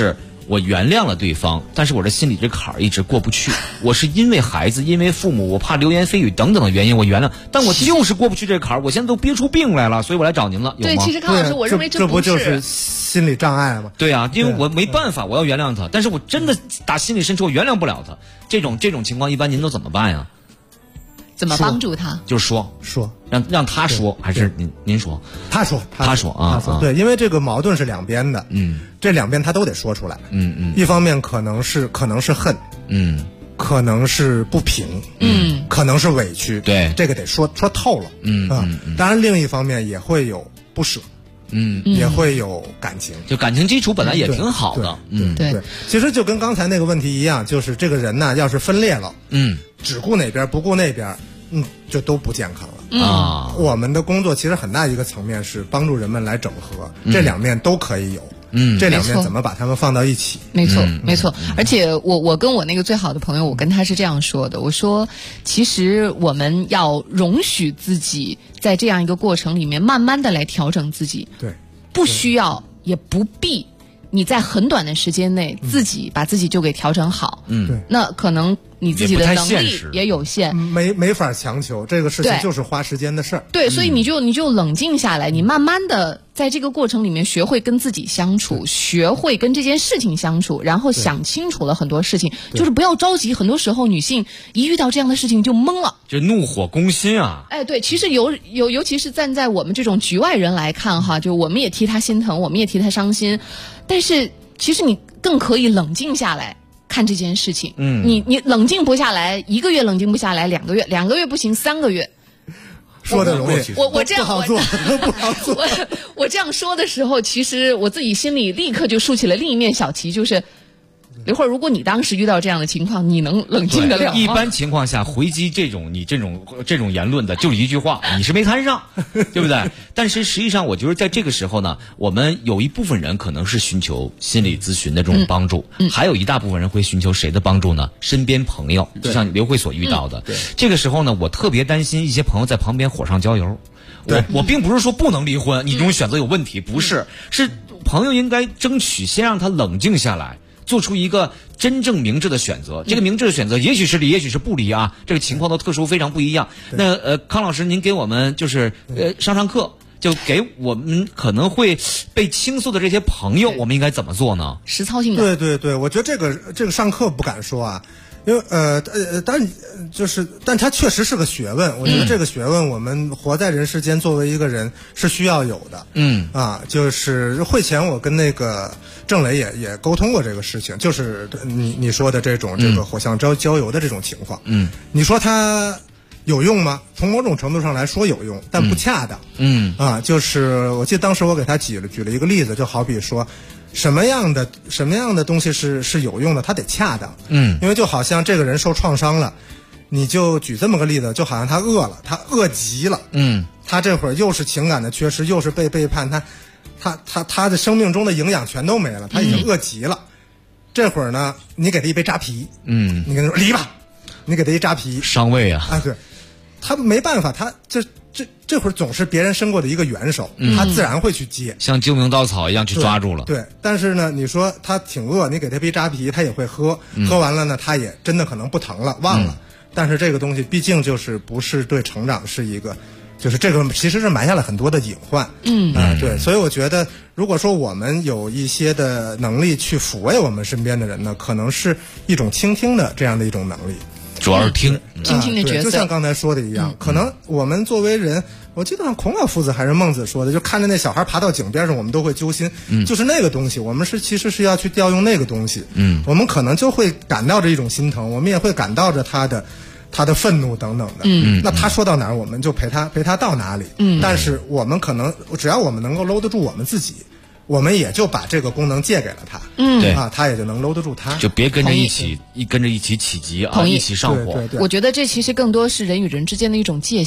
我原谅了对方，但是我这心里这坎儿一直过不去。我是因为孩子，因为父母，我怕流言蜚语等等的原因，我原谅，但我就是过不去这坎儿，我现在都憋出病来了，所以我来找您了，有吗？ 对，其实康老师，我认为这不就是心理障碍吗？ 对啊，因为我没办法，我要原谅他，但是我真的打心里深处我原谅不了他。这种情况，一般您都怎么办呀？ 怎么帮助他？ 就是说，让他说，还是您说？ 他说啊，对，因为这个矛盾是两边的，这两边他都得说出来，一方面可能是恨，可能是不平，可能是委屈， 对， 这个得说透了，当然另一方面也会有不舍。也会有感情， 就感情基础本来也挺好的， 对，其实就跟刚才那个问题一样，就是这个人呢，要是分裂了，只顾哪边不顾那边，就都不健康了啊。我们的工作其实很大一个层面是帮助人们来整合，这两面都可以有。这两面怎么把他们放到一起？ 没错。而且我跟我那个最好的朋友，我跟他是这样说的，我说其实我们要容许自己在这样一个过程里面慢慢的来调整自己， 对， 不需要也不必你在很短的时间内自己把自己就给调整好， 对， 那可能你自己的能力也有限， 没法强求，这个事情就是花时间的事儿。 对，所以你就冷静下来，你慢慢的在这个过程里面学会跟自己相处，学会跟这件事情相处，然后想清楚了很多事情，就是不要着急。很多时候女性一遇到这样的事情就懵了， 就怒火攻心啊！ 哎，对，其实尤其是站在我们这种局外人来看哈，就我们也替她心疼，我们也替她伤心，但是其实你更可以冷静下来。看这件事情，你冷静不下来，1个月冷静不下来，2个月，2个月不行，3个月， 说的容易， 我这样不好做，不好做。 我这样说的时候，其实我自己心里立刻就竖起了另一面小旗，就是刘慧，如果你当时遇到这样的情况，你能冷静得了吗？ 一般情况下，回击这种言论的，就是一句话，你是没摊上，对不对？但是实际上，我觉得在这个时候呢，我们有一部分人可能是寻求心理咨询的这种帮助，还有一大部分人会寻求谁的帮助呢？身边朋友，就像刘慧所遇到的。这个时候呢，我特别担心一些朋友在旁边火上浇油。我并不是说不能离婚，你这种选择有问题，不是，是朋友应该争取先让他冷静下来。做出一个真正明智的选择，这个明智的选择也许是离，也许是不离啊，这个情况都特殊，非常不一样。那康老师，您给我们就是上课，就给我们可能会被倾诉的这些朋友，我们应该怎么做呢？ 实操性的。 对，我觉得这个上课不敢说啊。因为但它确实是个学问。我觉得这个学问，我们活在人世间，作为一个人是需要有的。就是会前我跟那个郑磊也沟通过这个事情，就是你说的这个火上浇油的这种情况。你说它有用吗？从某种程度上来说有用，但不恰当。就是我记得当时我给他举了一个例子，就好比说。什么样的东西是有用的？它得恰当，因为就好像这个人受创伤了，你就举这么个例子，就好像他饿了，他饿极了，他这会儿又是情感的缺失，又是被背叛，他的生命中的营养全都没了，他已经饿极了。这会儿呢，你给他一杯扎啤，你跟他说离吧，你给他一扎啤， 伤胃啊， 对，他没办法，他这会儿总是别人伸过的一个援手，他自然会去接， 像救命稻草一样去抓住了。 对，但是呢，你说他挺饿，你给他杯扎啤，他也会喝，喝完了呢，他也真的可能不疼了，忘了。但是这个东西毕竟就是不是对成长是一个，就是这个其实是埋下了很多的隐患。对，所以我觉得，如果说我们有一些的能力去抚慰我们身边的人呢，可能是一种倾听的这样的一种能力。 主要是听的角色， 就像刚才说的一样，可能我们作为人，我记得像孔老夫子还是孟子说的，就看着那小孩爬到井边上，我们都会揪心，就是那个东西，我们其实是要去调用那个东西，我们可能就会感到着一种心疼，我们也会感到着他的愤怒等等的，那他说到哪儿，我们就陪他到哪里，但是我们可能只要我们能够搂得住我们自己。我们也就把这个功能借给了他， 对他也就能搂得住他， 就别跟着一起起起急啊，一起上火。 对， 我觉得这其实更多是人与人之间的一种界限。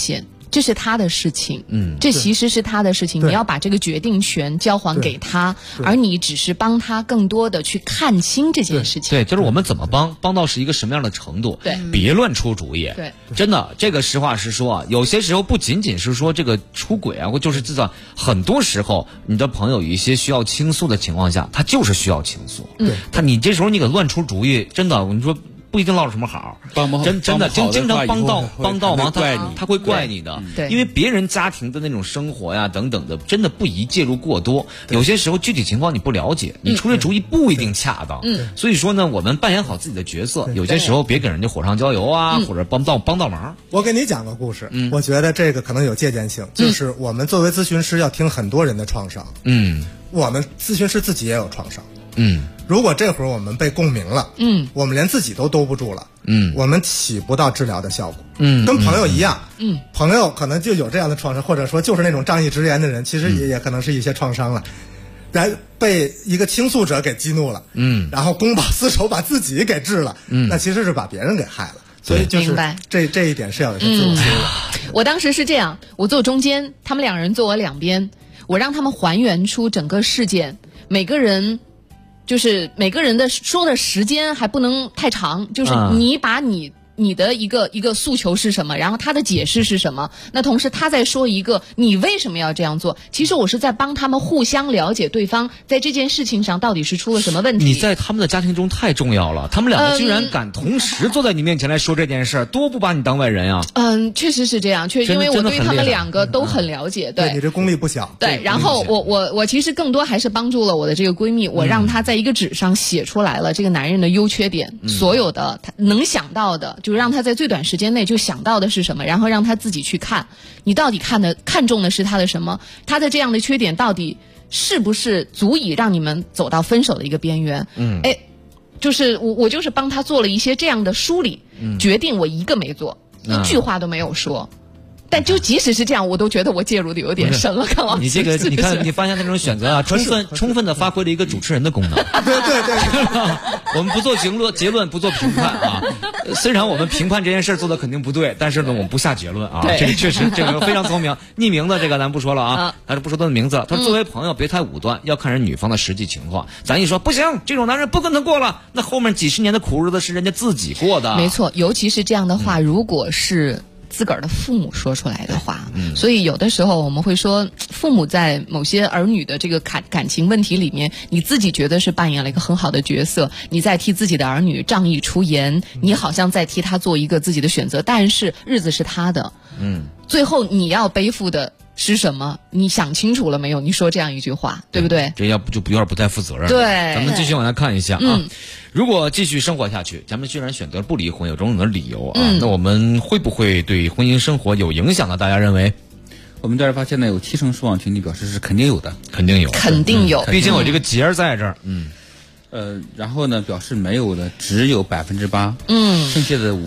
这是他的事情，这其实是他的事情，你要把这个决定权交还给他，而你只是帮他更多的去看清这件事情。 对，就是我们怎么帮到是一个什么样的程度？ 对， 别乱出主意。 对， 真的，这个实话实说啊，有些时候不仅仅是说这个出轨啊，或就是至少很多时候，你的朋友有一些需要倾诉的情况下，他就是需要倾诉。你这时候你给乱出主意，真的，你说。不一定落着什么好，真的经常帮倒忙，他会怪你的，因为别人家庭的那种生活呀等等的，真的不宜介入过多。有些时候具体情况你不了解，你出这主意不一定恰当。所以说呢，我们扮演好自己的角色，有些时候别给人家火上浇油啊，或者帮倒忙。 我给你讲个故事，我觉得这个可能有借鉴性，就是我们作为咨询师要听很多人的创伤，我们咨询师自己也有创伤。如果这会儿我们被共鸣了，我们连自己都兜不住了，我们起不到治疗的效果，跟朋友一样，朋友可能就有这样的创伤，或者说就是那种仗义直言的人，其实也可能是一些创伤了，然被一个倾诉者给激怒了，然后公报私仇把自己给治了，那其实是把别人给害了，所以就是这一点是要有些自我修养。 我当时是这样，我坐中间，他们两人坐我两边，我让他们还原出整个事件，每个人的说的时间还不能太长，就是你把你的一个诉求是什么，然后他的解释是什么，那同时他在说一个你为什么要这样做，其实我是在帮他们互相了解对方在这件事情上到底是出了什么问题。 你在他们的家庭中太重要了，他们两个居然敢同时坐在你面前来说这件事，多不把你当外人啊。 确实是这样，因为我对他们两个都很了解，对你这功力不小。 对，然后我其实更多还是帮助了我的这个闺蜜，我让她在一个纸上写出来了这个男人的优缺点，所有的她能想到的，就让他在最短时间内就想到的是什么，然后让他自己去看，你到底看中的是他的什么，他的这样的缺点到底是不是足以让你们走到分手的一个边缘。就是我就是帮他做了一些这样的梳理，决定我一个没做，一句话都没有说。但就即使是这样，我都觉得我介入的有点深了，康老师。 你这个，你看，你发现那种选择啊，充分的发挥了一个主持人的功能。 对， 我们不做结论，不做评判啊。虽然我们评判这件事做的肯定不对，但是呢，我们不下结论啊。这个确实，这个非常聪明。匿名的这个咱不说了啊，但是不说他的名字。他说作为朋友别太武断，要看人女方的实际情况。咱一说不行，这种男人不跟他过了，那后面几十年的苦日子是人家自己过的。 没错，尤其是这样的话，如果是自个儿的父母说出来的话，所以有的时候我们会说，父母在某些儿女的这个感情问题里面，你自己觉得是扮演了一个很好的角色，你在替自己的儿女仗义出言，你好像在替他做一个自己的选择，但是日子是他的，最后你要背负的是什么？你想清楚了没有？你说这样一句话，对不对？ 这要不就有点不太负责任。 对， 咱们继续往下看一下啊。如果继续生活下去，咱们居然选择不离婚，有种种的理由啊，那我们会不会对婚姻生活有影响呢？大家认为？ 我们调查发现呢，有70%受访群体表示是肯定有的， 肯定有，毕竟有这个结儿在这儿。 然后呢，表示没有的只有8%，剩下的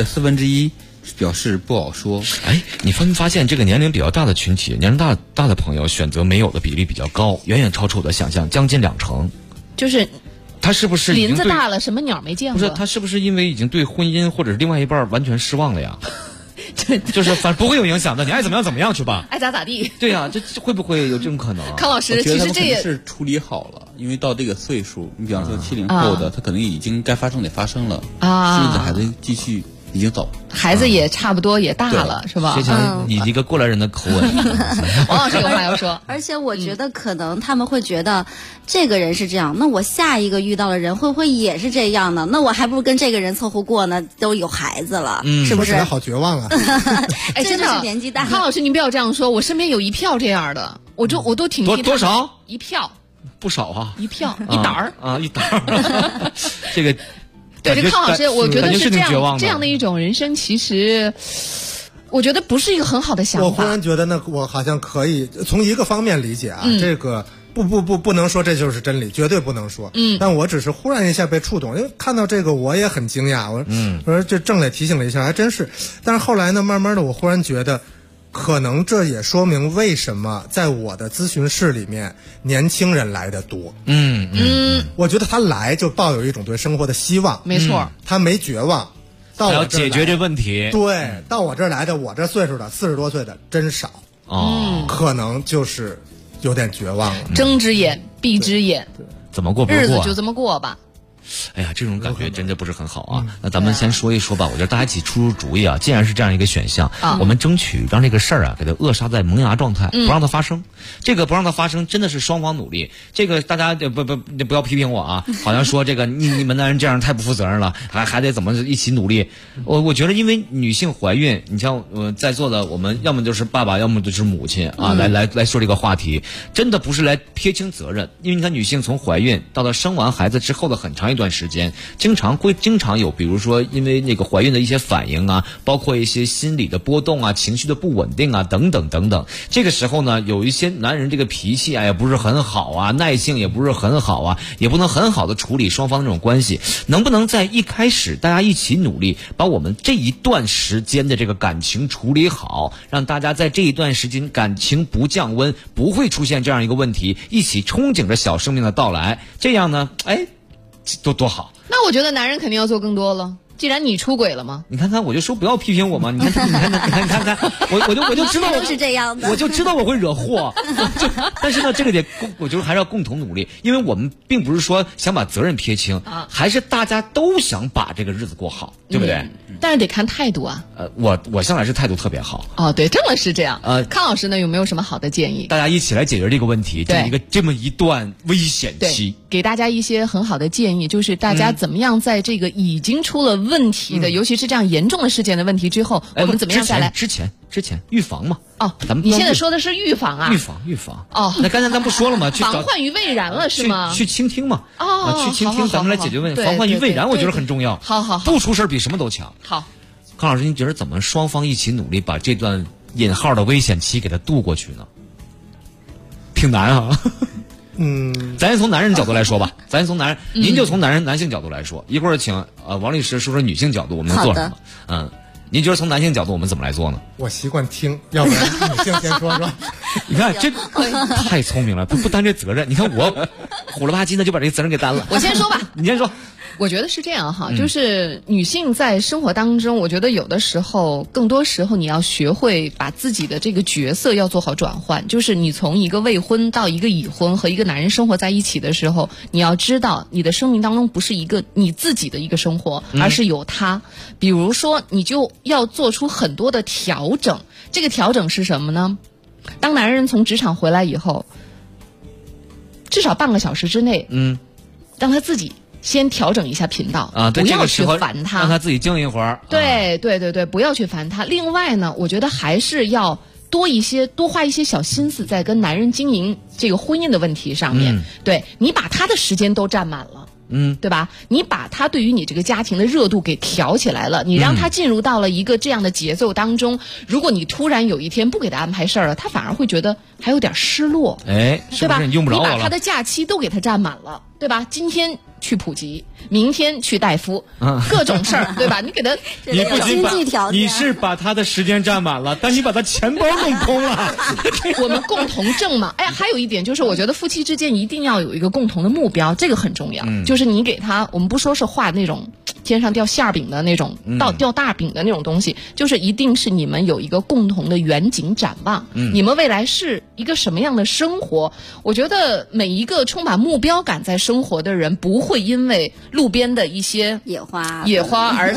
1/4表示不好说。 你发现这个年龄比较大的群体，年龄大的朋友选择没有的比例比较高，远远超出我的想象，将近20%。 就是他是不是林子大了，什么鸟没见过？ 不是，他是不是因为已经对婚姻或者是另外一半完全失望了呀？就是反正不会有影响的，你爱怎么样怎么样去吧， 爱咋地。 对呀，这会不会有这种可能？ 康老师，其实这也是处理好了，因为到这个岁数，你比方说70后的，他可能已经该发生得发生了啊，甚至孩子继续已经走， 孩子也差不多也大了，是吧？ 学强，你一个过来人的口吻。 王老师有话要说。 而且我觉得可能他们会觉得，这个人是这样，那我下一个遇到的人会不会也是这样呢？那我还不如跟这个人凑合过呢，都有孩子了，是不是？ 好绝望啊！ 真的是年纪大。 康老师，您不要这样说，我身边有一票这样的，我都挺多少一票， 不少啊， 一票一沓儿啊，一沓儿。这个。 对，这康老师，我觉得是这样的一种人生，其实我觉得不是一个很好的想法。 我忽然觉得我好像可以从一个方面理解啊，这个不能说这就是真理，绝对不能说。但我只是忽然一下被触动，因为看到这个我也很惊讶，我说这郑磊提醒了一下，还真是。但是后来呢，慢慢的我忽然觉得，可能这也说明为什么在我的咨询室里面年轻人来的多。我觉得他来就抱有一种对生活的希望， 没错， 他没绝望， 到要解决这问题。 对，到我这儿来的，我这岁数的40多岁的真少。可能就是有点绝望了。 睁只眼闭只眼， 怎么过不过？ 日子就这么过吧。 哎呀，这种感觉真的不是很好啊。那咱们先说一说吧，我觉得大家一起出主意啊。既然是这样一个选项，我们争取让这个事儿啊给它扼杀在萌芽状态，不让它发生。这个不让它发生，真的是双方努力。这个大家不要批评我啊，好像说这个你们男人这样太不负责任了，还得怎么一起努力？我觉得，因为女性怀孕，你像在座的我们，要么就是爸爸，要么就是母亲啊，来说这个话题，真的不是来撇清责任。因为你看，女性从怀孕到她生完孩子之后的很长一段时间，经常有，比如说因为那个怀孕的一些反应啊，包括一些心理的波动啊、情绪的不稳定啊等等等等。这个时候呢，有一些男人这个脾气啊也不是很好啊，耐性也不是很好啊，也不能很好的处理双方的这种关系。能不能在一开始大家一起努力，把我们这一段时间的这个感情处理好，让大家在这一段时间感情不降温，不会出现这样一个问题，一起憧憬着小生命的到来，这样呢，多好。 那我觉得男人肯定要做更多了。既然你出轨了吗？ 你看看，我就说不要批评我嘛。你看，我就知道都是这样的， 我就知道我会惹祸。但是呢，这个我觉得还是要共同努力，因为我们并不是说想把责任撇清，还是大家都想把这个日子过好，对不对？ 但是得看态度啊。 我向来是态度特别好。 哦，对，正是这样。康老师呢，有没有什么好的建议？ 大家一起来解决这个问题，这么一段危险期， 给大家一些很好的建议，就是大家怎么样在这个已经出了问题的，尤其是这样严重的事件的问题之后，我们怎么样再来？ 之前预防嘛。咱们你现在说的是预防啊？ 预防。那刚才咱不说了吗？ 防患于未然了是吗？ 去倾听嘛。去倾听，咱们来解决问题。防患于未然，我觉得很重要。 好， 不出事比什么都强。 好， 康老师，您觉得怎么双方一起努力把这段引号的危险期给它度过去呢？挺难啊。咱从男人角度来说吧，您就从男性角度来说。一会儿请王律师说说女性角度我们能做什么。您觉得从男性角度我们怎么来做呢？ 我习惯听，要不然女性先说说。 你看这太聪明了，不担这责任。你看我虎了吧唧的就把这个责任给担了。 我先说吧， 你先说。 我觉得是这样哈，就是女性在生活当中，我觉得有的时候，更多时候你要学会把自己的这个角色要做好转换。就是你从一个未婚到一个已婚，和一个男人生活在一起的时候，你要知道你的生命当中不是一个你自己的一个生活，而是有他。比如说，你就要做出很多的调整。这个调整是什么呢？当男人从职场回来以后，至少半个小时之内，让他自己先调整一下频道不要去烦他， 让他自己静一会儿。 对，不要去烦他。另外呢，我觉得还是要多花一些小心思在跟男人经营这个婚姻的问题上面。对，你把他的时间都占满了。对吧？你把他对于你这个家庭的热度给调起来了，你让他进入到了一个这样的节奏当中。如果你突然有一天不给他安排事儿了，他反而会觉得还有点失落。 对吧？你用不着我了。 你把他的假期都给他占满了，对吧？今天去普吉，明天去戴夫，各种事儿，对吧？你给他， 你不仅你是把他的时间占满了，但你把他钱包弄空了。 我们共同挣嘛。还有一点就是，我觉得夫妻之间一定要有一个共同的目标，这个很重要。就是你给他，我们不说是画那种天上掉馅儿饼的那种，掉大饼的那种东西，就是一定是你们有一个共同的远景展望。你们未来是一个什么样的生活？我觉得每一个充满目标感在生活的人，不会因为路边的一些野花而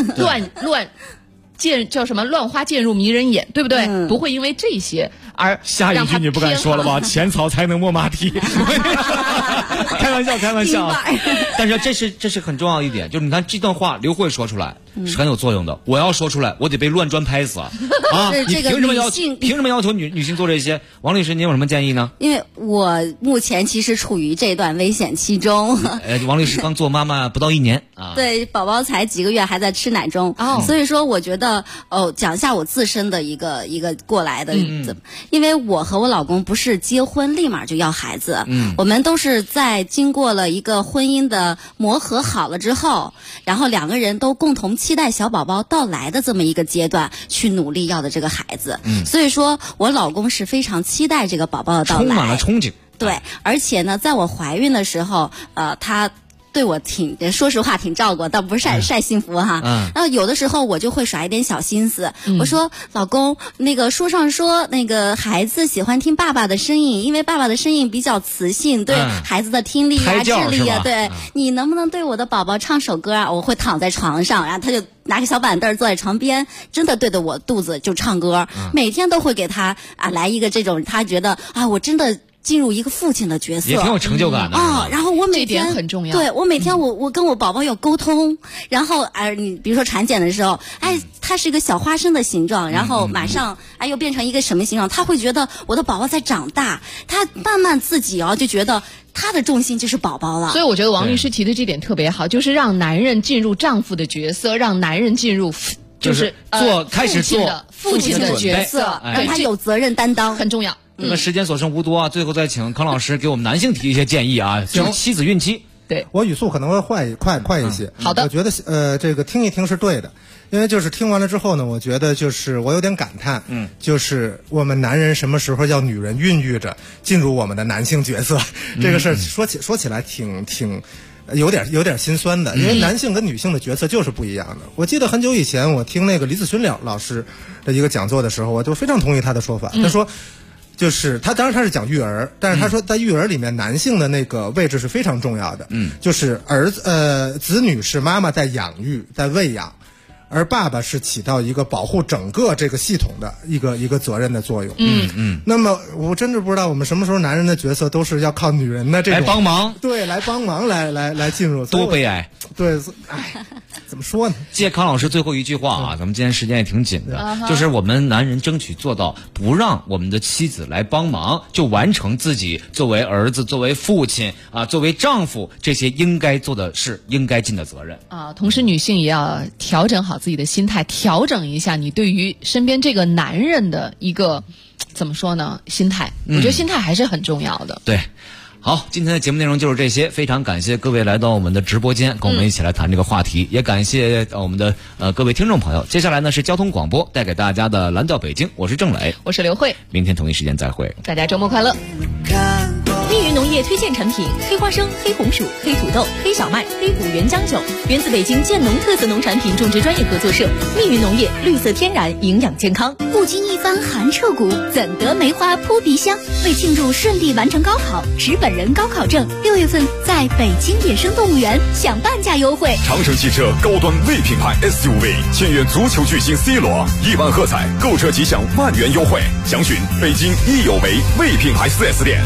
乱花渐入迷人眼，对不对？不会因为这些而下一句你不敢说了吧？浅草才能没马蹄。开玩笑。但是这是很重要一点，就是你看这段话刘慧说出来是很有作用的。我要说出来，我得被乱砖拍死啊！你凭什么要求女性做这些？王律师，您有什么建议呢？ 因为我目前其实处于这段危险期中。 王律师刚做妈妈不到1年啊。 对，宝宝才几个月，还在吃奶中。所以说我觉得讲一下我自身的一个过来的。因为我和我老公不是结婚立马就要孩子，我们都是在经过了一个婚姻的磨合好了之后，然后两个人都共同期待小宝宝到来的这么一个阶段去努力要的这个孩子。所以说我老公是非常期待这个宝宝的到来， 充满了憧憬。 对，而且呢，在我怀孕的时候，他对我说实话挺照顾，倒不是晒幸福哈。然后有的时候我就会耍一点小心思，我说老公，那个书上说那个孩子喜欢听爸爸的声音，因为爸爸的声音比较磁性，对孩子的听力啊、智力啊，对，你能不能对我的宝宝唱首歌啊？我会躺在床上，然后他就拿个小板凳坐在床边，真的对着我肚子就唱歌，每天都会给他来一个这种，他觉得我真的进入一个父亲的角色， 也挺有成就感的然后我每天这点很重要， 对我每天我跟我宝宝有沟通，然后你比如说产检的时候，它是一个小花生的形状，然后马上又变成一个什么形状，他会觉得我的宝宝在长大，他慢慢自己就觉得他的重心就是宝宝了。 所以我觉得王律师提的这点特别好，就是让男人进入丈夫的角色，让男人进入就是开始做父亲的角色，让他有责任担当， 很重要。 那么时间所剩无多最后再请康老师给我们男性提一些建议就是妻子孕期。 对， 我语速可能会快一些。 好的， 我觉得这个听一听是对的，因为就是听完了之后呢，我觉得就是我有点感叹，就是我们男人什么时候要女人孕育着进入我们的男性角色，这个事儿说起来挺有点心酸的，因为男性跟女性的角色就是不一样的。我记得很久以前我听那个李子勋老师的一个讲座的时候，我就非常同意他的说法。他说就是当然他是讲育儿，但是他说在育儿里面男性的那个位置是非常重要的，就是子女是妈妈在养育在喂养，而爸爸是起到一个保护整个这个系统的一个责任的作用。那么我真是不知道我们什么时候男人的角色都是要靠女人的这种来帮忙， 对，来帮忙来进入， 多悲哀。 对，怎么说呢？ 借康老师最后一句话咱们今天时间也挺紧的，就是我们男人争取做到不让我们的妻子来帮忙，就完成自己作为儿子、作为父亲作为丈夫这些应该做的事、应该尽的责任同时女性也要调整好自己的心态，调整一下你对于身边这个男人的一个怎么说呢？心态，我觉得心态还是很重要的。 对。好，今天的节目内容就是这些，非常感谢各位来到我们的直播间，跟我们一起来谈这个话题，也感谢我们的各位听众朋友。接下来呢是交通广播带给大家的蓝调北京，我是郑磊， 我是刘慧， 明天同一时间再会， 大家周末快乐。 密云农业推荐产品：黑花生、黑红薯、黑土豆、黑小麦、黑五原浆酒，源自北京建农特色农产品种植专业合作社。密云农业，绿色天然，营养健康。 不经一番寒彻骨，怎得梅花扑鼻香？为庆祝顺利完成高考，持本人高考证，6月份在北京野生动物园享半价优惠。 长城汽车高端微品牌 SUV 签约足球巨星 C 罗，1万喝彩，购车即享万元优惠。详询北京益有为微品牌 4S 店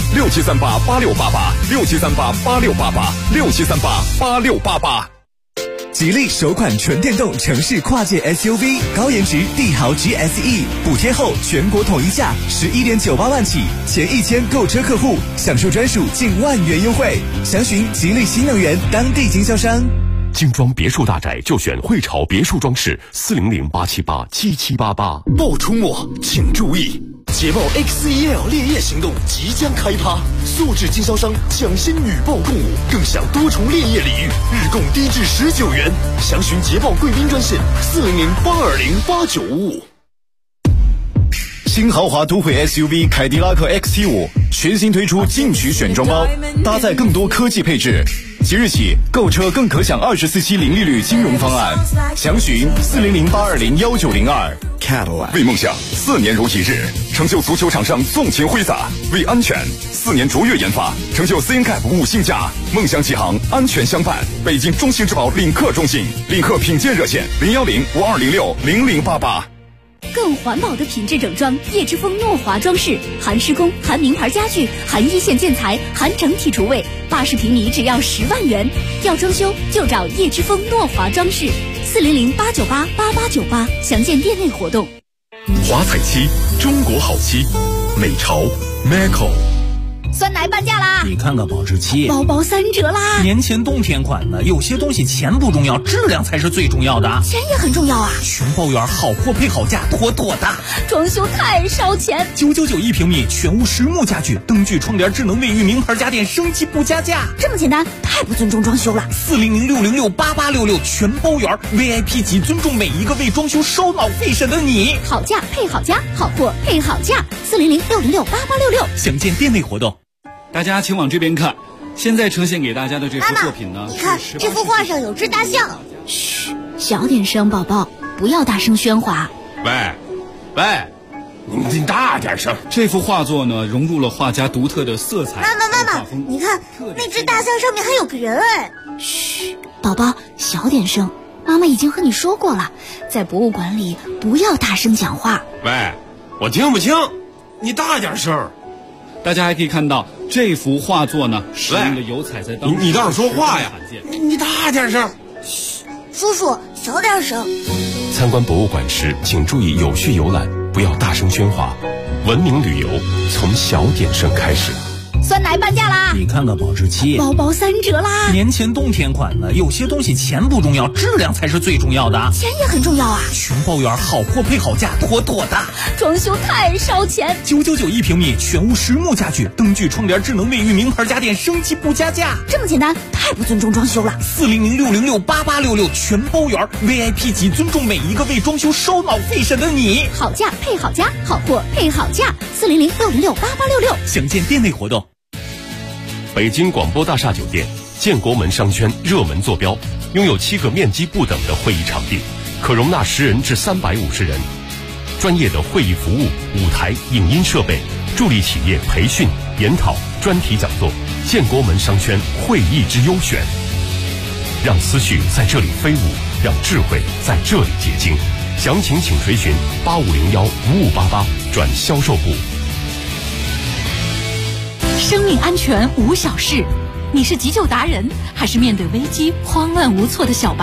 ，67388688，67388688，67388688。 吉利首款纯电动城市跨界 SUV 高颜值帝豪 GSE， 补贴后全国统一价11.98万起，前1000购车客户享受专属近万元优惠。详询吉利新能源当地经销商。 精装别墅大宅就选汇潮别墅装饰，400-878-7788。 暴出没，请注意！捷豹 XEL 烈焰行动即将开趴，素质经销商抢先女豹共舞，更享多重烈焰礼遇，日供低至19元。详询捷豹贵宾专线400-820-8955。新豪华都会 SUV 凯迪拉克 XT5 全新推出进取选装包，搭载更多科技配置。即日起购车更可享24期零利率金融方案，详询400-820-1902。Cadillac 为梦想4年如一日，成就足球场上纵情挥洒；为安全4年卓越研发，成就 CNCAP 5星价。梦想启航，安全相伴。北京中兴之宝领克中心，领克品鉴热线010-5206-0088。 更环保的品质整装，叶之峰诺华装饰，含施工、含名牌家具、含一线建材、含整体厨卫，80平米只要10万元。要装修就找叶之峰诺华装饰，400-898-8898，详见店内活动。 华彩漆，中国好漆，美潮 Macco。 酸奶半价啦！ 你看看保质期， 包包3折啦！ 年前冬天款的，有些东西钱不重要，质量才是最重要的。 钱也很重要啊！ 全包圆，好货配好价，妥妥的。 装修太烧钱 ，999一平米，全屋实木家具，灯具、窗帘、智能卫浴，名牌家电，升级不加价。 这么简单，太不尊重装修了。 400-606-8866，全包圆 ，VIP 级，尊重每一个为装修烧脑费神的你。 好价配好家，好货配好价，400-606-8866。 详见店内活动。 大家请往这边看， 现在呈现给大家的这幅作品呢， 你看这幅画上有只大象。 嘘，小点声，宝宝，不要大声喧哗。 喂，你大点声。 这幅画作呢，融入了画家独特的色彩。 妈妈，你看那只大象上面还有个人哎。嘘，宝宝，小点声。妈妈已经和你说过了，在博物馆里不要大声讲话。 喂，我听不清，你大点声。 大家还可以看到这幅画作呢，使用的油彩在当中。 你倒是说话呀！你大点声。 嘘，叔叔，小点声。 参观博物馆时，请注意有序游览，不要大声喧哗。文明旅游从小点声开始。 酸奶半价啦！ 你看看保质期， 包包3折啦！ 年前冬天款的，有些东西钱不重要，质量才是最重要的。 钱也很重要啊！ 全包圆，好货配好价，妥妥的。 装修太烧钱 ，999一平米，全屋实木家具，灯具、窗帘、智能卫浴，名牌家电，升级不加价。 这么简单，太不尊重装修了。 400-606-8866，全包圆 ，VIP 级，尊重每一个为装修烧脑费神的你。 好价配好家，好货配好价。400-606-8866， 详见店内活动。 北京广播大厦酒店建国门商圈热门坐标，拥有7个面积不等的会议场地，可容纳10人至350人。专业的会议服务、舞台、影音设备，助力企业培训、研讨、专题讲座。建国门商圈会议之优选，让思绪在这里飞舞，让智慧在这里结晶。详情请垂询8501-5588转销售部。 生命安全无小事，你是急救达人，还是面对危机慌乱无措的小白？